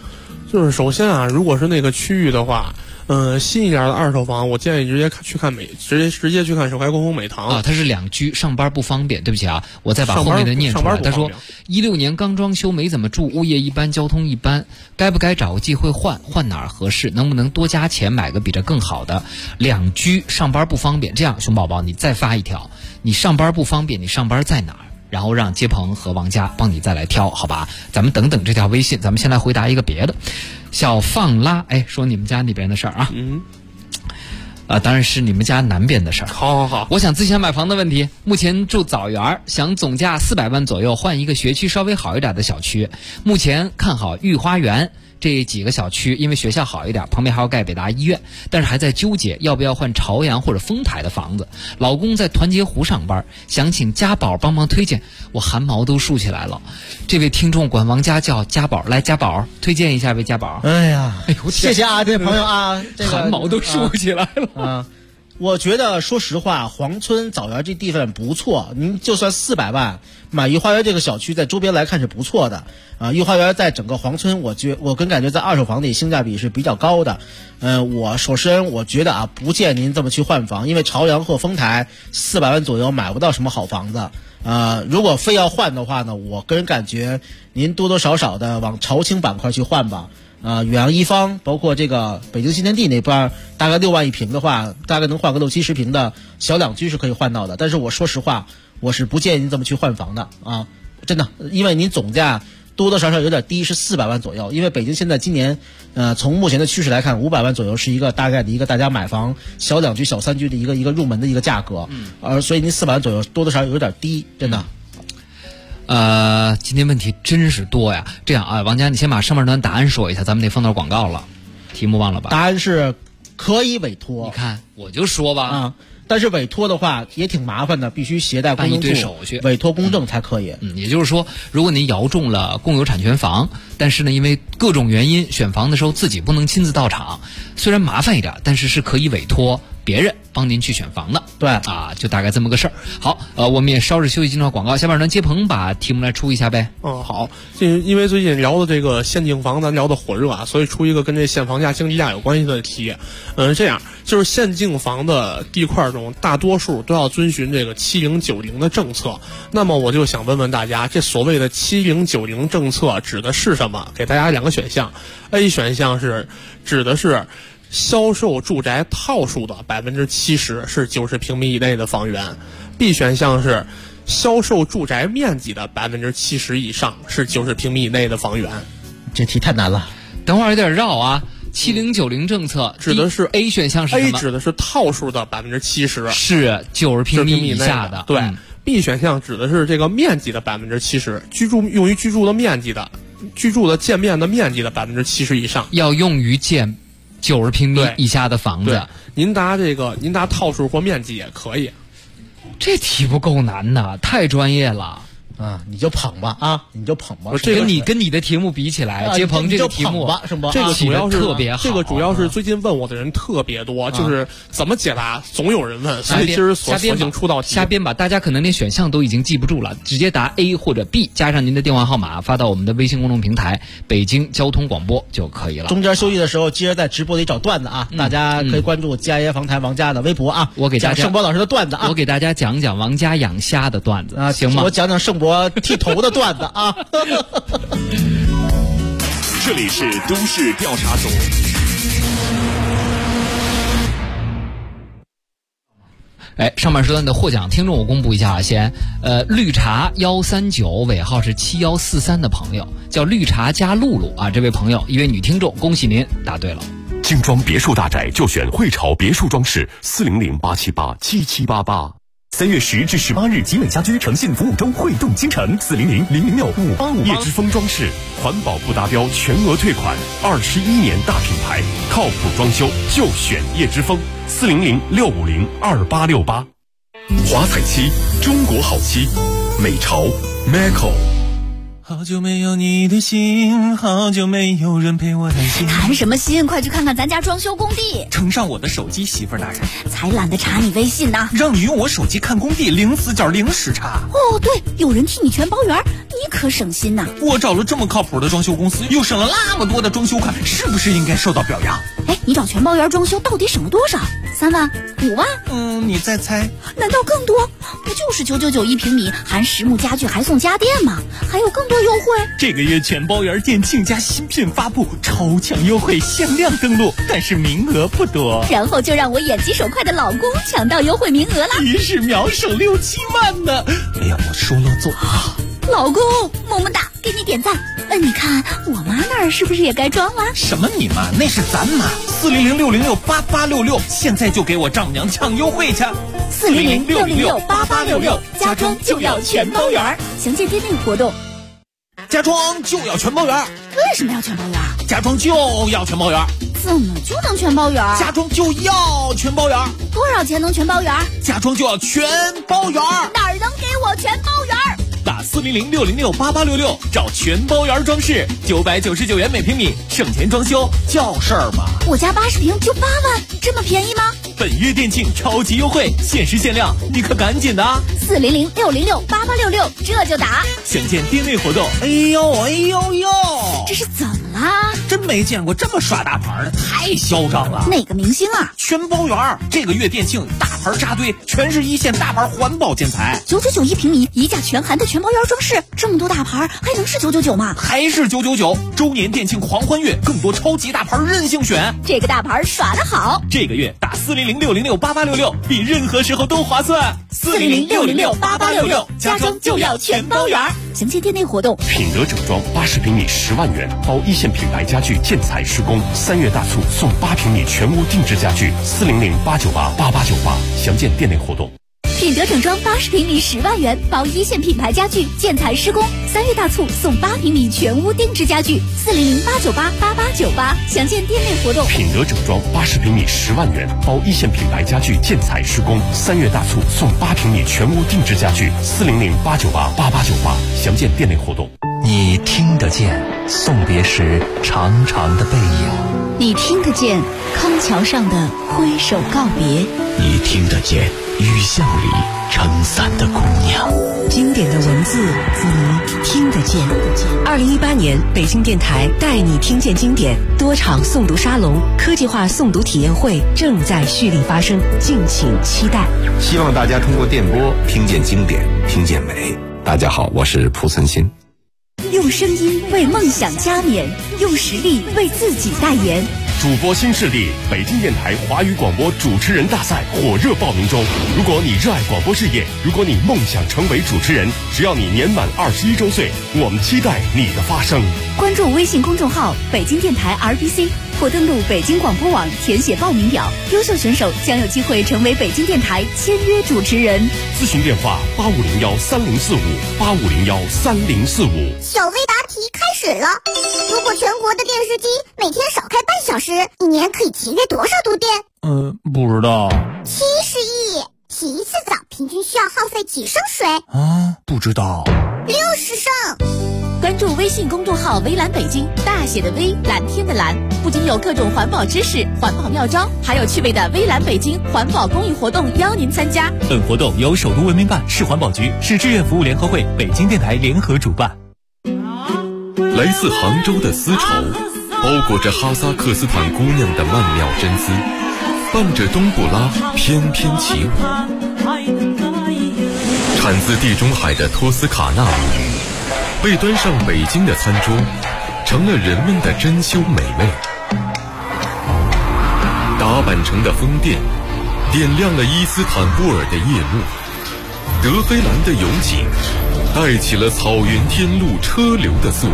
就是首先啊，如果是那个区域的话，新一点的二手房，我建议直接去看沈怀国风美堂啊。它是2居，上班不方便。对不起啊，我再把后面的念出来。他说，16年刚装修，没怎么住，物业一般，交通一般，该不该找个机会换哪儿合适？能不能多加钱买个比这更好的？2居，上班不方便。这样，熊宝宝，你再发一条，你上班不方便，你上班在哪儿？然后让接鹏和王佳帮你再来挑，好吧？咱们等这条微信，咱们先来回答一个别的。小放拉，说你们家那边的事儿啊。当然是你们家南边的事儿。 好， 我想自己买房的问题，目前住枣园，想总价400万左右换一个学区稍微好一点的小区。目前看好御花园这几个小区，因为学校好一点，旁边还要盖北大医院，但是还在纠结要不要换朝阳或者丰台的房子。老公在团结湖上班，想请家宝帮忙推荐，我汗毛都竖起来了。这位听众管王家叫家宝，来家宝推荐一下呗，家宝。 哎呀，谢谢啊，这位朋友啊， 汗毛都竖起来了啊。我觉得说实话，黄村枣园这地方不错，您就算400万买御花园这个小区，在周边来看是不错的啊。御花园在整个黄村，我感觉在二手房里性价比是比较高的。首先我觉得啊，不建议您这么去换房，因为朝阳或丰台400万左右买不到什么好房子。如果非要换的话呢，我个人感觉您多多少少的往朝青板块去换吧。远洋一方，包括这个北京新天地那边，大概6万一平的话，大概能换个60-70平的小2居是可以换到的。但是我说实话，我是不建议您这么去换房的啊，真的，因为您总价多多少少有点低，是400万左右。因为北京现在今年，从目前的趋势来看，500万左右是一个大概的一个大家买房小2居、小3居的一个入门的一个价格。所以您400万左右多多少少有点低，真的。 今天问题真是多呀。这样啊，王佳，你先把上半段答案说一下，咱们得放到广告了。题目忘了吧？ 答案是可以委托。 你看，我就说吧。 但是委托的话也挺麻烦的，必须携带公证处、 办一堆手续、 委托公证才可以。 也就是说，如果您摇中了共有产权房，但是呢，因为各种原因选房的时候自己不能亲自到场，虽然麻烦一点，但是是可以委托别人帮您去选房的。 对啊，就大概这么个事儿。好，我们也稍事休息，进入广告。下半段接鹏把题目来出一下呗。 好，因为最近聊的这个限定房咱聊的火热啊，所以出一个跟这限房价、经济价有关系的题。这样就是限定房的地块中，大多数都要遵循这个7090的政策。那么我就想问问大家，这所谓的7090政策指的是什么？给大家2个选项。A 选项指的是销售住宅套数的70%是90平米以内的房源。B 选项是销售住宅面积的70%以上是90平米以内的房源。 这题太难了， 等会儿有点绕啊。7090政策指的是 A 选项是什么？ A 指的是套数的70% 是90平米以下的。 对。B 选项指的是这个面积的70%，用于居住的面积的居住的建面的面积的70%以上， 要用于建90平米以下的房子。 您答套数或面积也可以。 这题不够难的，太专业了。 你就捧吧啊，你就捧吧。 跟你的题目比起来，接鹏这个题目吧，是吧？ 这个主要是特别好。 这个主要是最近问我的人特别多，就是怎么解答总有人问，所以今儿索性出道题。 瞎编吧，大家可能连选项都已经记不住了，直接答 A 或者 B， 加上您的电话号码发到我们的微信公众平台北京交通广播就可以了。 中间休息的时候接着在直播里找段子啊，大家可以关注佳业房台王佳的微博啊， 我给大家盛博老师的段子啊， 我给大家讲讲王佳养虾的段子啊， 行吗？ 我讲讲盛博剃头的段子啊。 这里是都市调查组。 上半时段的获奖听众我公布一下啊，先绿茶139尾号是7143的朋友叫绿茶加露露啊，这位朋友一位女听众，恭喜您答对了。 精装别墅大宅就选汇潮别墅装饰，400-878-7788。3月10至18日，集美家居诚信服务周汇动京城，400-006-5858。叶之峰装饰，环保不达标全额退款，21年大品牌，靠谱装修就选叶之峰，400-650-2868。华彩漆，中国好漆，美潮 Meco。 好久没有你的心，好久没有人陪我谈心。 谈什么心？快去看看咱家装修工地。 呈上我的手机，媳妇儿大人。 才懒得查你微信呢。 让你用我手机看工地，0死角0时差。 哦，对，有人替你全包圆，你可省心呐。 我找了这么靠谱的装修公司，又省了那么多的装修款，是不是应该受到表扬？ 哎，你找全包圆装修到底省了多少？3万、5万？ 你再猜？ 难道更多？不就是999一平米，含实木家具还送家电吗？还有更多优惠？ 这个月全包圆店庆家新品发布，超强优惠，限量登录，但是名额不多。 然后就让我眼疾手快的老公抢到优惠名额了， 一时秒省6、7万呢！哎呀，我说了做。 老公，么么哒，给你点赞。你看我妈那儿是不是也该装了？ 什么你妈？那是咱妈。400-606-8866，现在就给我丈母娘抢优惠去。 400-606-8866，家装就要全包圆。详见店内活动。 家装就要全包圆。 为什么要全包圆？ 家装就要全包圆。 怎么就能全包圆？ 家装就要全包圆。 多少钱能全包圆？ 家装就要全包圆。 哪儿能给我全包圆？ 打400-606-8866，找全包圆装饰，999元每平米，省钱装修叫事儿吗？ 我家80平就8万，这么便宜吗？ 本月店庆超级优惠，限时限量，你可赶紧的 ！400-606-8866，这就打。 详见店内活动。哎呦， 这是怎么啦？ 真没见过这么耍大牌的，太嚣张了！ 哪个明星啊？ 全包圆，这个月店庆大牌扎堆，全是1线大牌环保建材 ，999一平米，一价全含的全包圆装饰，这么多大牌还能是999吗？ 还是999！周年店庆狂欢月，更多超级大牌任性选， 这个大牌耍得好！ 这个月打400-606-8866，比任何时候都划算。 400-606-8866，家装就要全包圆。详见店内活动。 品德整装80平米10万元，包1线品牌家具建材施工，3月大促送8平米全屋定制家具，400-898-8898，详见店内活动。 品德整装80平米10万元，包1线品牌家具建材施工，3月大促送8平米全屋定制家具，400-898-8898，详见店内活动。 品德整装80平米10万元，包1线品牌家具建材施工，3月大促送8平米全屋定制家具，400-898-8898，详见店内活动。 你听得见送别时长长的背影， 你听得见康桥上的挥手告别， 你听得见雨巷里撑伞的姑娘。 经典的文字，你听得见。2018年，北京电台带你听见经典多场诵读沙龙、科技化诵读体验会正在蓄力发生，敬请期待。 希望大家通过电波听见经典，听见美。大家好，我是蒲存昕。 用声音为梦想加冕，用实力为自己代言。 主播新势力北京电台华语广播主持人大赛火热报名中。如果你热爱广播事业，如果你梦想成为主持人，只要你年满21周岁，我们期待你的发声。 关注微信公众号北京电台 RBC， 或登录北京广播网填写报名表，优秀选手将有机会成为北京电台签约主持人。 咨询电话85013045，85013045。 小微答题开始了。如果全国的电视机每天少开半小时，一年可以节约多少度电？ 不知道。 70亿。洗一次澡平均需要耗费几升水？ 不知道。 60升。 关注微信公众号微蓝北京，大写的微，蓝天的蓝，不仅有各种环保知识、环保妙招，还有趣味的微蓝北京环保公益活动邀您参加。 本活动由首都文明办、市环保局、市志愿服务联合会、北京电台联合主办。 来自杭州的丝绸，包裹着哈萨克斯坦姑娘的曼妙真姿，伴着冬不拉翩翩起舞。产自地中海的托斯卡纳母语，被端上北京的餐桌，成了人们的珍馐美味。打扮成的风电，点亮了伊斯坦布尔的夜幕。德黑兰的勇景，带起了草原天路车流的速度。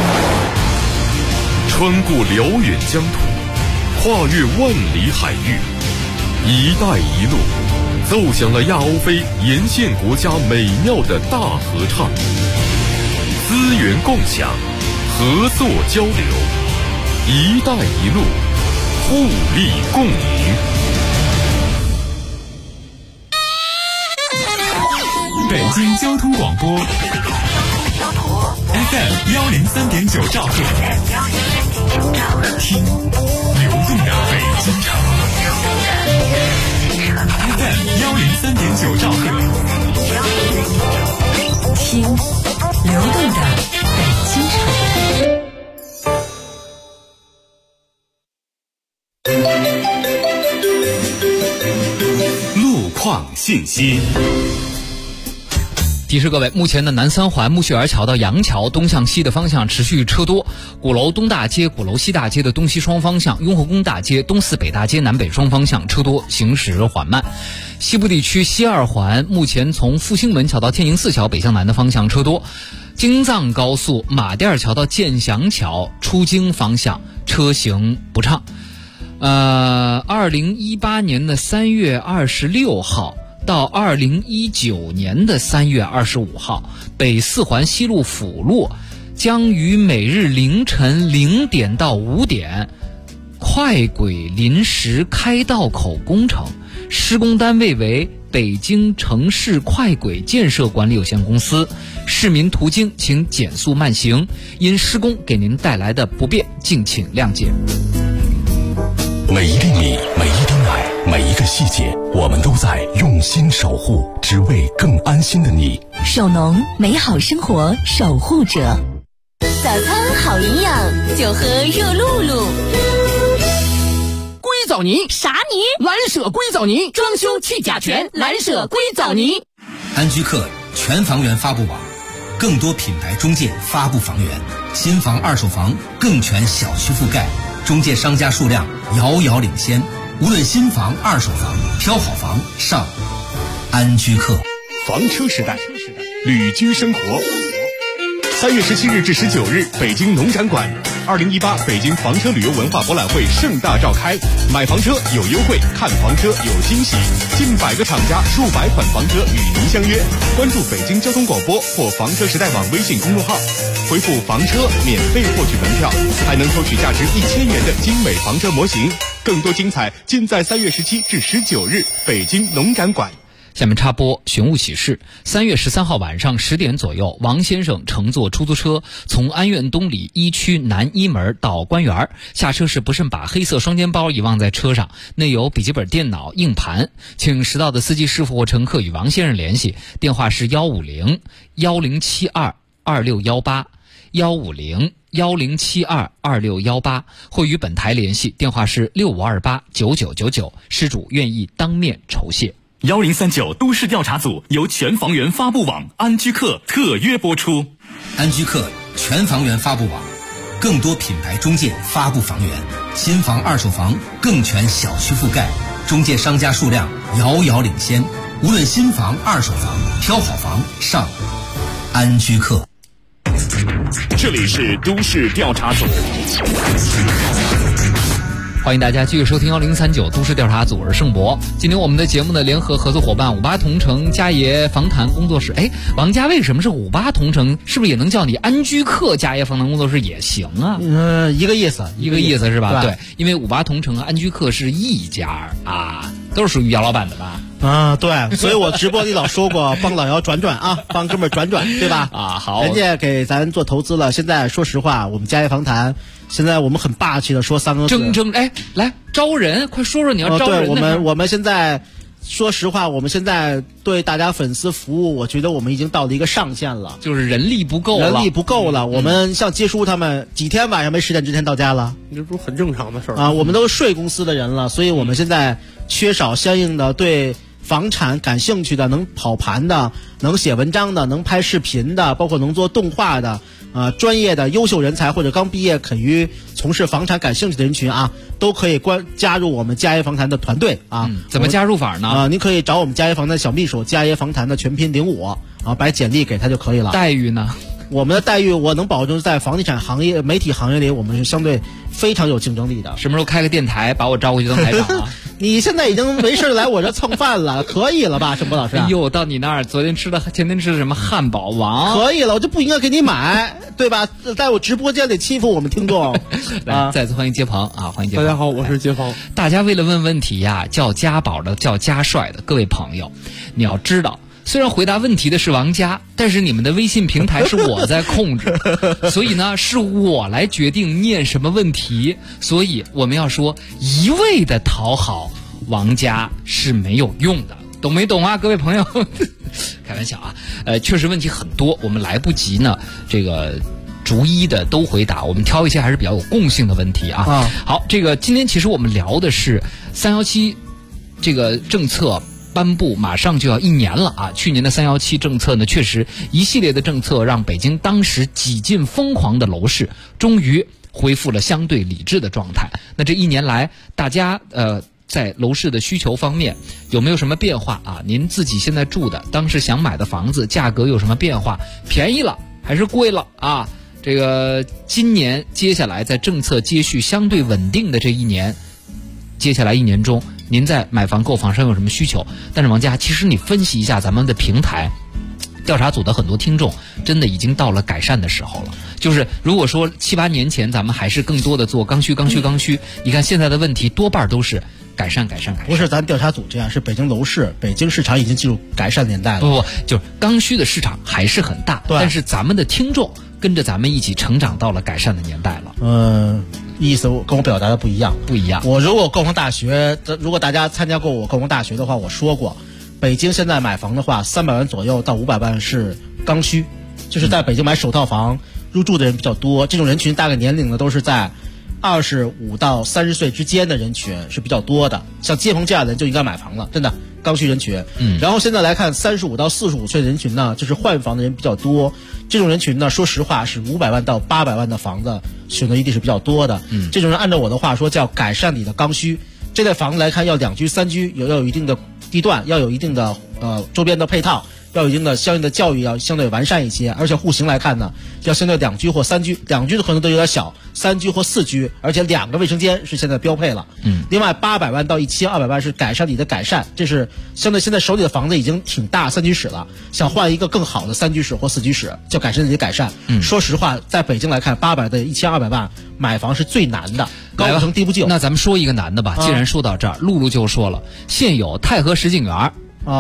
穿过辽远疆土，跨越万里海域，一带一路奏响了亚欧非沿线国家美妙的大合唱。资源共享，合作交流，一带一路，互利共赢。 北京交通广播 FM 103.9兆赫，听流动的北京城。FM 103.9兆赫，听流动的北京城。 路况信息。 提示各位，目前的南三环木樨园桥到杨桥东向西的方向持续车多，鼓楼东大街、鼓楼西大街的东西双方向，雍和宫大街、东四北大街南北双方向车多，行驶缓慢。西部地区西二环目前从复兴门桥到天宁寺桥北向南的方向车多，京藏高速马甸桥到建祥桥出京方向车行不畅。2018年的3月26号到2019年的3月25号，北四环西路辅路将于每日凌晨0点到5点快轨临时开道口工程，施工单位为北京城市快轨建设管理有限公司。市民途经请减速慢行，因施工给您带来的不便，敬请谅解。 每一粒米，每一滴奶，每一个细节，我们都在用心守护，只为更安心的你。 首农，美好生活守护者。 早餐好营养，就喝热露露。 硅藻泥啥泥？ 蓝舍硅藻泥，装修去甲醛，蓝舍硅藻泥。 安居客全房源发布网，更多品牌中介发布房源，新房二手房更全小区覆盖，中介商家数量遥遥领先，无论新房二手房，挑好房上安居客。 房车时代，旅居生活。3月17日至19日，北京农展馆，2018北京房车旅游文化博览会盛大召开，买房车有优惠，看房车有惊喜，近100个厂家，数百款房车与您相约。关注北京交通广播或房车时代网微信公众号，回复房车免费获取门票，还能抽取价值1000元的精美房车模型。更多精彩尽在3月17至19日北京农展馆。 下面插播寻物启事。3月13号晚上10点左右，王先生乘坐出租车从安苑东里1区南一门到官园，下车时不慎把黑色双肩包遗忘在车上，内有笔记本电脑、硬盘，请识到的司机师傅或乘客与王先生联系，电话是150-1072-2618，150-1072-2618，或与本台联系，电话是6528-9999，失主愿意当面酬谢。 1039都市调查组由全房源发布网安居客特约播出。 安居客全房源发布网，更多品牌中介发布房源，新房二手房更全小区覆盖，中介商家数量遥遥领先，无论新房二手房，挑好房上安居客。 这里是都市调查组。 欢迎大家继续收听1039都市调查组，我是盛博。今天我们的节目的联合合作伙伴58同城家业房谈工作室。王家为什么是58同城？是不是也能叫你安居客家业房谈工作室也行啊？ 一个意思是吧？对，因为58同城和安居客是一家啊，都是属于姚老板的吧？ 对，所以我直播里老说过帮老姚转转啊，帮哥们儿转转，对吧？ 好， 人家给咱做投资了。现在说实话，我们家业房谈，现在我们很霸气的说3个字， 来招人，快说说你要招人。 对，我们现在说实话，我们现在对大家粉丝服务，我觉得我们已经到了一个上限了， 就是人力不够了。 我们像接叔他们几天晚上没10点之前到家了， 这不是很正常的事儿啊？我们都是税公司的人了，所以我们现在缺少相应的对房产感兴趣的，能跑盘的，能写文章的，能拍视频的，包括能做动画的，专业的优秀人才或者刚毕业肯于从事房产感兴趣的人群啊，都可以加入我们家业房谈的团队啊。 怎么加入法呢？ 您可以找我们家业房谈小秘书家业房谈的全拼05啊，把简历给他就可以了。 待遇呢？ 我们的待遇我能保证在房地产行业、媒体行业里，我们是相对非常有竞争力的。 什么时候开个电台把我招过去当台长啊？ 你现在已经没事来我这蹭饭了，可以了吧，盛博老师？ 哎呦，到你那儿前天吃的什么汉堡王？ 可以了，我就不应该给你买，对吧？在我直播间里欺负我们听众。 来，再次欢迎杰鹏啊，欢迎杰鹏。 大家好，我是杰鹏。 大家为了问问题呀，叫家宝的，叫家帅的，各位朋友，你要知道。虽然回答问题的是王家，但是你们的微信平台是我在控制，所以呢是我来决定念什么问题，所以我们要说一味的讨好王家是没有用的。 懂没懂啊，各位朋友？开玩笑啊，确实问题很多，我们来不及呢，这个逐一的都回答，我们挑一些还是比较有共性的问题啊。好，这个今天其实我们聊的是317这个政策颁布马上就要1年了啊！去年的317政策呢，确实一系列的政策让北京当时几近疯狂的楼市终于恢复了相对理智的状态。那这1年来，大家在楼市的需求方面有没有什么变化啊？您自己现在住的当时想买的房子价格有什么变化？便宜了还是贵了啊？这个今年接下来在政策接续相对稳定的这1年，接下来1年中，您在买房购房上有什么需求？但是王佳，其实你分析一下咱们的平台调查组的很多听众，真的已经到了改善的时候了。就是如果说7、8年前咱们还是更多的做刚需，你看现在的问题多半都是改善。 不是咱调查组这样，是北京楼市、北京市场已经进入改善年代了。 不，就是刚需的市场还是很大，但是咱们的听众跟着咱们一起成长到了改善的年代了。 意思跟我表达的不一样。我如果购房大学，如果大家参加过我购房大学的话，我说过，北京现在买房的话，300万左右到500万是刚需，就是在北京买首套房入住的人比较多，这种人群大概年龄呢都是在25到30岁之间的人群是比较多的，像街鹏这样的人就应该买房了，真的刚需人群。然后现在来看35到45岁的人群呢，就是换房的人比较多，这种人群呢，说实话是500万到800万的房子选择余地是比较多的。这种人按照我的话说叫改善你的刚需。这类房子来看要2居3居，要有一定的地段，要有一定的周边的配套，要有一定的相应的教育要相对完善一些，而且户型来看呢，要相对2居或3居，2居的可能都有点小，3居或4居，而且2个卫生间是现在标配了。另外800万到1200万是改善你的改善，这是相对现在手里的房子已经挺大3居室了，想换一个更好的3居室或4居室，叫改善你的改善。说实话，在北京来看，800到1200万买房是最难的，高不成低不就。 那咱们说一个难的吧。既然说到这儿，露露就说了，现有太和石景园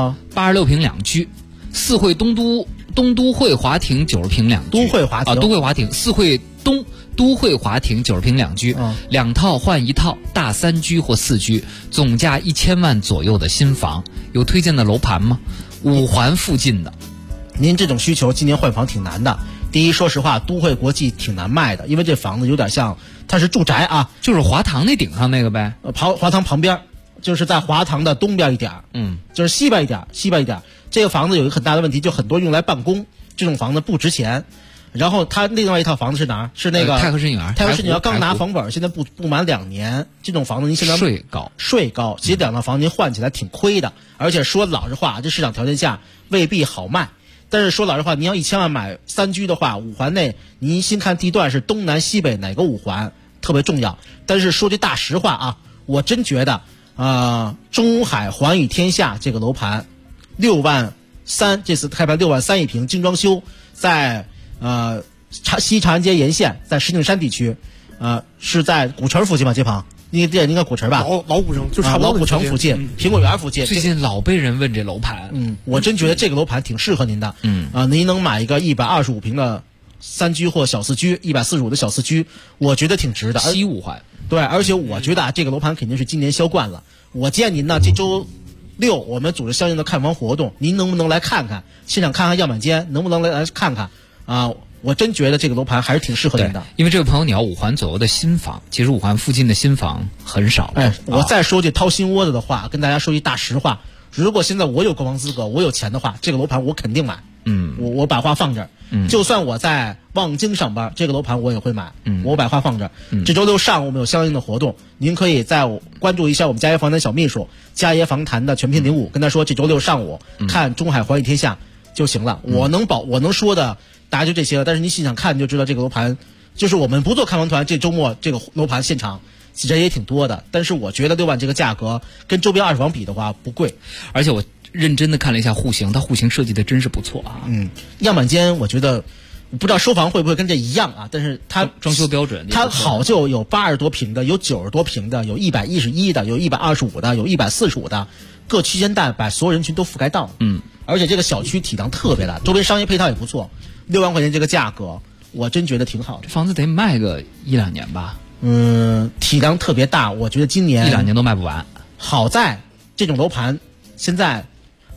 86平2居。四惠东都会华庭90平2居， 都会华庭四惠东都会华庭90平2居，2套换1套，大3居或4居，总价1000万左右的新房，有推荐的楼盘吗？5环附近的。 您这种需求今年换房挺难的。第一，说实话，都会国际挺难卖的，因为这房子有点像它是住宅啊， 就是华堂那顶上那个呗， 华堂旁边，就是在华堂的东边一点，就是西边一点。这个房子有一个很大的问题，就很多用来办公，这种房子不值钱。然后它另外一套房子是哪儿？是那个太和石景园， 刚拿房本，现在不满2年，这种房子您现在税高，其实2套房您换起来挺亏的。而且说老实话，这市场条件下未必好卖。但是说老实话，您要1000万买3居的话，5环内您先看地段是东南西北哪个5环特别重要。但是说句大实话啊，我真觉得中海环宇天下这个楼盘6万3，这次开盘6万3一平，精装修，在西长安街沿线，在石景山地区，是在古城附近吧？街旁，应该古城吧？ 老古城，就差不多老古城附近，苹果园附近。 最近老被人问这楼盘， 我真觉得这个楼盘挺适合您的。您能买一个125平的3居或小4居，145的小4居，我觉得挺值的。 西5环， 对，而且我觉得这个楼盘肯定是今年销冠了。我建议您呢，这周6我们组织相应的看房活动，您能不能来看看，现场看看样板间，能不能来看看啊？我真觉得这个楼盘还是挺适合您的。 因为这位朋友你要5环左右的新房，其实5环附近的新房很少。 我再说句掏心窝子的话，跟大家说句大实话，如果现在我有购房资格，我有钱的话，这个楼盘我肯定买。我把话放这儿。就算我在望京上班，这个楼盘我也会买。我把话放这儿。这周6上午我们有相应的活动，您可以关注一下我们佳业房谈小秘书佳业房谈的全拼05，跟他说这周6上午看中海环宇天下就行了。我能说的大家就这些了，但是你细想看你就知道这个楼盘，就是我们不做看房团，这周末这个楼盘现场人也挺多的，但是我觉得6万这个价格跟周边2手房比的话不贵， 而且我认真的看了一下户型，它户型设计的真是不错啊。 样板间我觉得不知道收房会不会跟这一样啊，但是它装修标准， 它好就有80多平的，有90多平的，有111的，有125的，有145的，各区间带把所有人群都覆盖到。而且这个小区体量特别大，周边商业配套也不错，6万块钱这个价格我真觉得挺好的。 这房子得卖个1-2年吧。 体量特别大，我觉得今年 1-2年都卖不完。 好在这种楼盘现在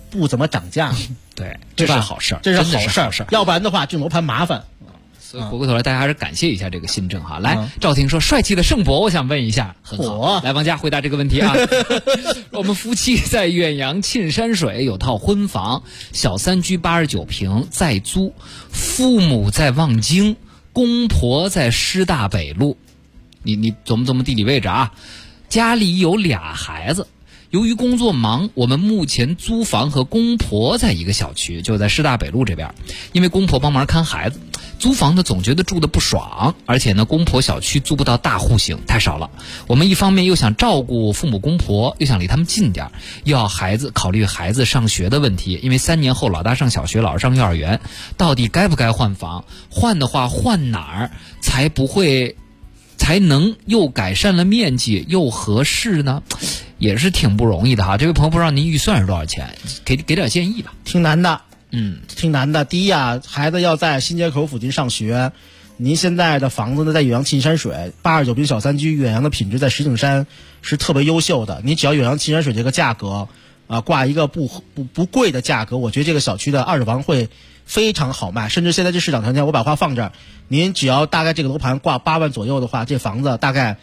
不怎么涨价。 对，这是好事儿， 这是好事儿。要不然的话，这楼盘麻烦。 所以回过头来，大家还是感谢一下这个新政哈。来，赵婷说，帅气的盛博，我想问一下，很好，来王佳回答这个问题啊。我们夫妻在远洋沁山水有套婚房，小3居89平，在租，父母在望京，公婆在师大北路。你琢磨地理位置啊。家里有俩孩子。由于工作忙，我们目前租房和公婆在一个小区，就在师大北路这边。因为公婆帮忙看孩子，租房呢总觉得住得不爽，而且呢公婆小区租不到大户型，太少了。我们一方面又想照顾父母公婆，又想离他们近点，又要考虑孩子上学的问题。因为3年后老大上小学，老二上幼儿园，到底该不该换房？换的话换哪儿才能又改善了面积又合适呢？也是挺不容易的哈。这位朋友不知道您预算是多少钱，给点建议吧。 挺难的，挺难的。第一啊，孩子要在新街口附近上学，您现在的房子呢在远洋沁山水，89平小3居，远洋的品质在石景山是特别优秀的。你只要远洋沁山水这个价格挂一个不贵的价格，我觉得这个小区的2手房会非常好卖。甚至现在这市场条件，我把话放这儿，您只要大概这个楼盘挂8万左右的话，这房子大概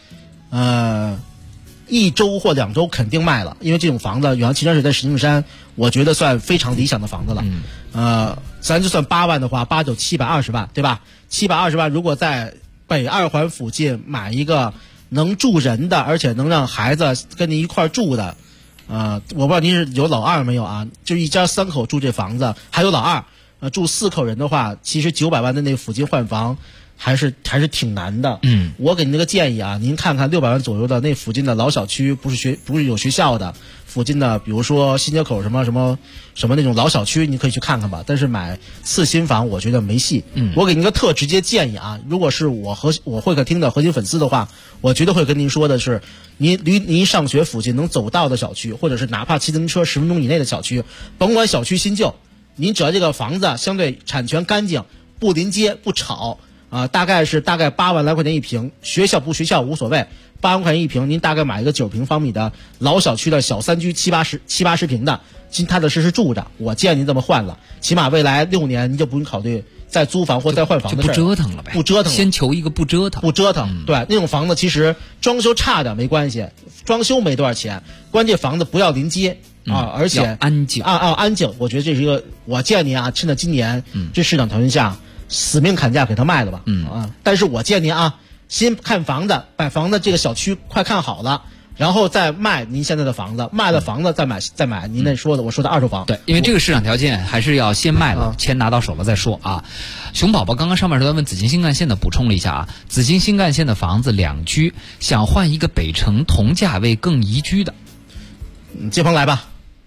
1周或2周肯定卖了。因为这种房子远洋沁山水在石景山，我觉得算非常理想的房子了。咱就算8万的话，8、9、720万，对吧？720万如果在北2环附近买一个能住人的，而且能让孩子跟您一块住的，我不知道您是有老二没有啊？就一家3口住这房子，还有老二，住4口人的话，其实900万的那附近换房还是挺难的。我给您这个建议啊，您看看600万左右的那附近的老小区，不是有学校的附近的，比如说新街口什么那种老小区，你可以去看看吧。但是买次新房，我觉得没戏。我给您个特直接建议啊，如果是我会客厅的核心粉丝的话，我绝对会跟您说的是，您离您上学附近能走到的小区，或者是哪怕骑自行车10分钟以内的小区，甭管小区新旧，您只要这个房子相对产权干净，不临街不吵。大概8万来块钱一平，学校不学校无所谓，8万块钱一平，您大概买一个9平方米的老小区的小3居780平的，踏踏实实住着。我建议您这么换了，起码未来6年您就不用考虑再租房或再换房的事， 就不折腾了呗。 不折腾， 先求一个不折腾。 对，那种房子其实装修差点没关系，装修没多少钱，关键房子不要临街而且要安静安静。我觉得这是一个，我建议啊，趁着今年这市场条件下，死命砍价给他卖了吧。但是我建议您先看房子，把房子这个小区快看好了，然后再卖您现在的房子，卖了房子再买您那我说的2手房。 对，因为这个市场条件还是要先卖了，钱拿到手了再说啊。熊宝宝刚刚上面说问紫金新干线的，补充了一下啊，紫金新干线的房子2居，想换一个北城同价位更宜居的。 接鹏来吧。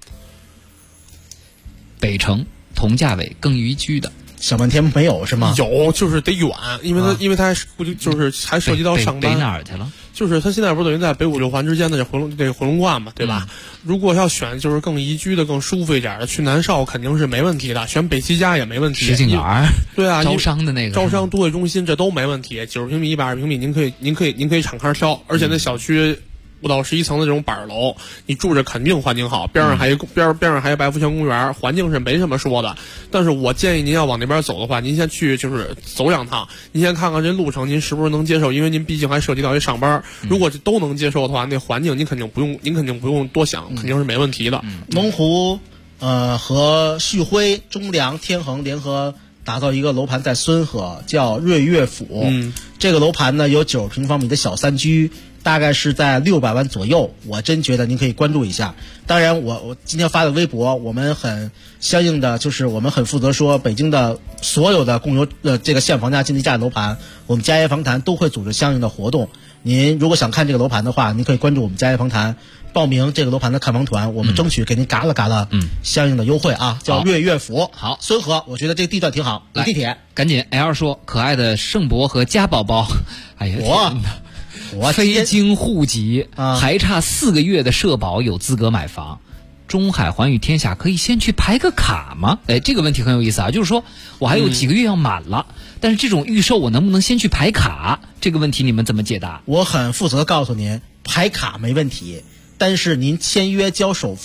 北城同价位更宜居的。 小半天没有是吗？ 有，就是得远，因为它就是还涉及到上班。 北哪儿去了？ 就是他现在不是等于在北5、6环之间的这回龙观嘛，对吧？如果要选就是更宜居的、更舒服一点的，去南邵肯定是没问题的，选北七家也没问题。 石景园， 对啊， 招商的那个， 招商都会中心这都没问题，90平米、120平米，您可以敞开挑，而且那小区5到11层的这种板楼，你住着肯定环境好，边上还有白福泉公园，环境是没什么说的。但是我建议您要往那边走的话，您先去就是走2趟，您先看看这路程您是不是能接受，因为您毕竟还涉及到一上班。如果都能接受的话，那环境您肯定不用多想，肯定是没问题的。 龙湖和旭辉、中粮、天恒联合打造一个楼盘在孙河，叫瑞悦府。这个楼盘呢有9平方米的小3居，大概是在600万左右，我真觉得您可以关注一下。当然我今天发的微博，我们很相应的就是我们很负责说，北京的所有的共有这个现房价、经济价楼盘，我们佳业房坛都会组织相应的活动。您如果想看这个楼盘的话，您可以关注我们佳业房坛，报名这个楼盘的看房团，我们争取给您嘎了相应的优惠啊，叫瑞悦府。 好， 孙河，我觉得这个地段挺好，有地铁。 赶紧 L 说，可爱的盛博和家宝宝，哎呀，我非经户籍还差4个月的社保有资格买房。中海环宇天下可以先去排个卡吗？这个问题很有意思啊，就是说我还有几个月要满了，但是这种预售我能不能先去排卡？这个问题你们怎么解答？ 我很负责告诉您，排卡没问题，但是您签约交首付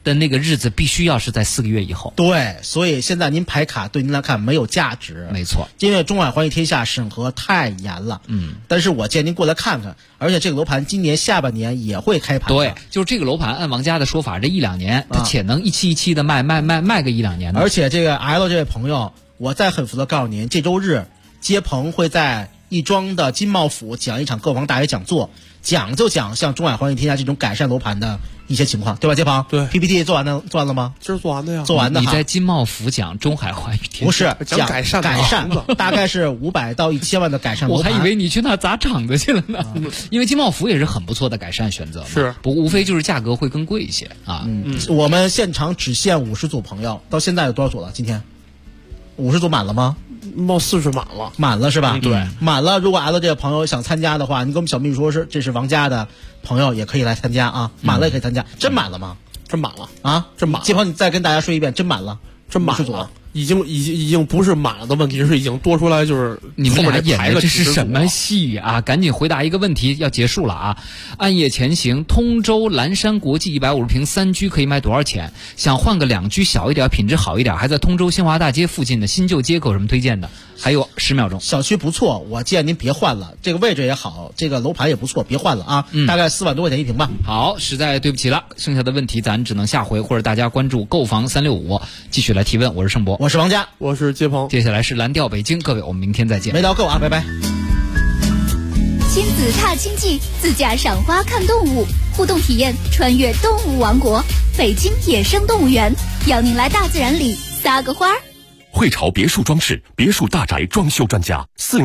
的那个日子必须要是在4个月以后。 对，所以现在您排卡对您来看没有价值。 没错， 因为中海环宇天下审核太严了。但是我建议您过来看看，而且这个楼盘今年下半年也会开盘。 对，就是这个楼盘按王家的说法，这1-2年它且能一期的卖个1-2年的。 而且这个 L 这位朋友，我再很负责告诉您，这周日接鹏会在亦庄的金茂府讲一场购房大学讲座，讲像中海环宇天下这种改善楼盘的一些情况，对吧？接鹏， 对 PPT 做完了吗？ 今儿做完的呀， 做完的。 你在金茂府讲中海环宇天下，不是讲改善， 大概是500到1000万的改善楼盘。 我还以为你去那砸场子去了呢，因为金茂府也是很不错的改善选择嘛。 是， 不无非就是价格会更贵一些啊。 我们现场只限50组朋友，到现在有多少组了？今天50组满了吗？ 貌似是满了是吧？ 对， 满了。如果 L 这个朋友想参加的话，你跟我们小秘书说这是王家的朋友，也可以来参加啊。满了也可以参加，真满了吗？ 真满了啊！ 真满了。 接鹏，你再跟大家说一遍，真满了， 真满了。已经不是满了的问题，是已经多出来，就是你们俩演的这是什么戏啊？赶紧回答一个问题，要结束了啊！暗夜前行，通州蓝山国际150平3居可以卖多少钱？想换个2居小一点，品质好一点，还在通州新华大街附近的新旧街口，有什么推荐的？还有10秒钟。 小区不错，我建议您别换了，这个位置也好，这个楼盘也不错，别换了啊！大概4万多块钱一平吧。 好，实在对不起了，剩下的问题咱只能下回，或者大家关注购房365继续来提问。我是盛博， 我是王佳， 我是接鹏。 接下来是蓝调北京，各位我们明天再见。 没聊够啊，拜拜。 亲子踏青记，自驾赏花看动物，互动体验穿越动物王国，北京野生动物园，邀您来大自然里撒个花儿。 汇潮别墅装饰，别墅大宅装修专家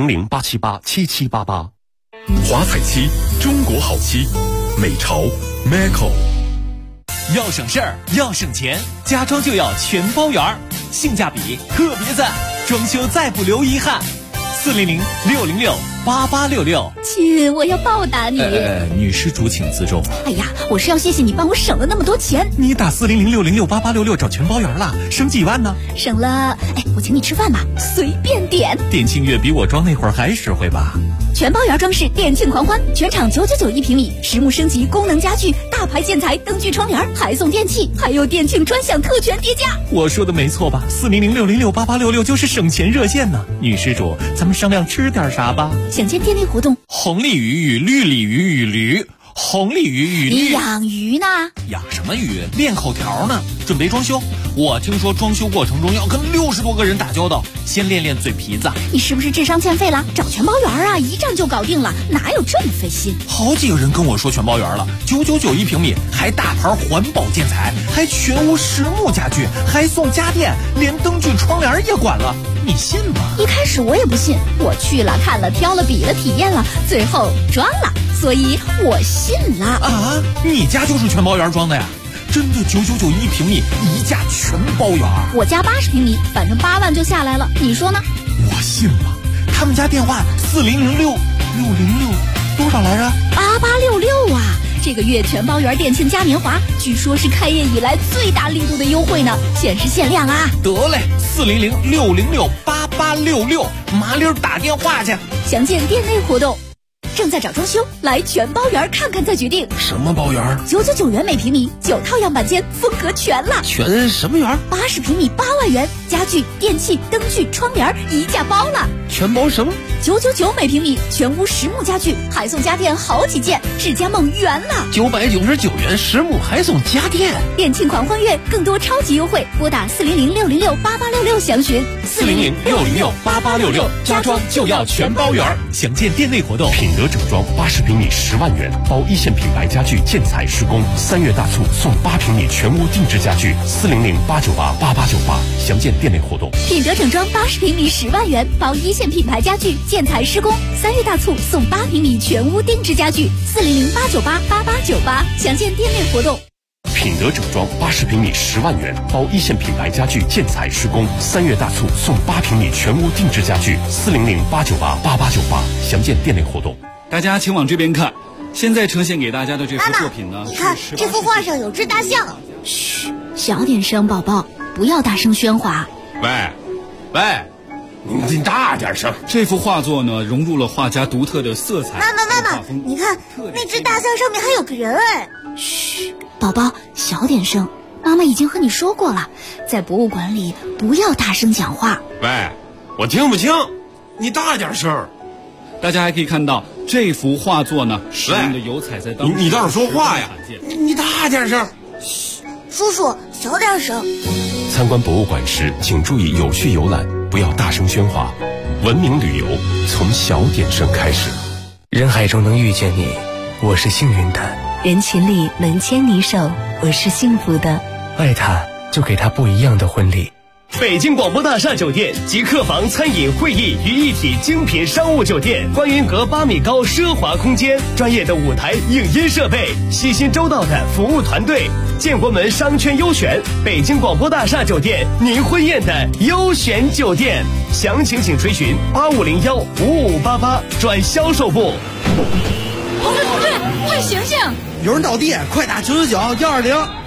，400-878-7788。华彩漆，中国好漆，美潮 Maco。 要省事儿，要省钱，家装就要全包圆，性价比特别赞，装修再不留遗憾。400-606-8866。 亲，我要报答你。 女施主请自重。 哎呀，我是要谢谢你帮我省了那么多钱。 你打400-606-8866找全包圆了，省几万呢？ 省了，我请你吃饭吧，随便点。 店庆月比我装那会儿还实惠吧？ 全包圆装饰店庆狂欢，全场999一平米，实木升级，功能家具，大牌建材，灯具窗帘，还送电器，还有店庆专享特权叠加。 我说的没错吧？400-606-8866就是省钱热线呢。女施主，咱们商量吃点啥吧？ 想见店内活动， 红鲤鱼与绿鲤鱼与驴，红鲤鱼与绿。 你养鱼呢？ 养什么鱼？练口条呢。准备装修，我听说装修过程中要跟60多个人打交道，先练练嘴皮子。 你是不是智商欠费了？找全包圆啊，一站就搞定了，哪有这么费心？ 好几个人跟我说全包圆了，999一平米，还大牌环保建材，还全屋实木家具，还送家电，连灯具窗帘也管了，你信吗？ 一开始我也不信，我去了看了挑了比了体验了，最后装了，所以我信了。 啊，你家就是全包圆装的呀？真的999一平米，一价全包圆。 我家80平米，反正8万就下来了，你说呢？ 我信了。他们家电话400-606多少来着 ？8866啊！这个月全包圆店庆嘉年华，据说是开业以来最大力度的优惠呢，限时限量啊！ 得嘞，400-606-8866，麻溜打电话去。 详见店内活动。正在找装修，来全包圆看看再决定。 什么包圆 ？999元每平米，9套样板间，风格全了。 全什么圆 ？80平米8万元，家具、电器、灯具、窗帘一价包了。 全包什么 ？999每平米，全屋实木家具，还送家电好几件，智家梦圆了。 999元实木还送家电， 店庆狂欢月，更多超级优惠，拨打400-606-8866详询。 400-606-8866，家装就要全包圆。详见店内活动。 品德整装80平米10万元，包一线品牌家具建材施工，3月大促送8平米全屋定制家具，400-898-8898，详见店内活动。 品德整装80平米10万元，包一线品牌家具建材施工，3月大促送8平米全屋定制家具，400-898-8898，详见店内活动。 品德整装80平米10万元，包一线品牌家具建材施工，3月大促送8平米全屋定制家具，400-898-8898，详见店内活动。 大家请往这边看，现在呈现给大家的这幅作品呢， 你看这幅画上有只大象。 嘘，小点声，宝宝，不要大声喧哗。 喂，你大点声。 这幅画作呢，融入了画家独特的色彩。 妈妈，你看那只大象上面还有个人哎。 嘘，宝宝，小点声， 妈妈已经和你说过了，在博物馆里不要大声讲话。 喂，我听不清，你大点声。 大家还可以看到这幅画作呢，使用的油彩在当中。 你倒是说话呀！你大点声。 嘘，叔叔小点声。 参观博物馆时，请注意有序游览，不要大声喧哗。文明旅游从小点声开始。 人海中能遇见你，我是幸运的； 人群里能牵你手，我是幸福的。 爱他，就给他不一样的婚礼。 北京广播大厦酒店集客房、餐饮、会议于一体精品商务酒店，观云阁8米高奢华空间，专业的舞台影音设备，细心周到的服务团队，建国门商圈优选，北京广播大厦酒店，您婚宴的优选酒店。详情请垂询8501-5588转销售部。 同志，快醒醒！ 有人倒地，快打999-120。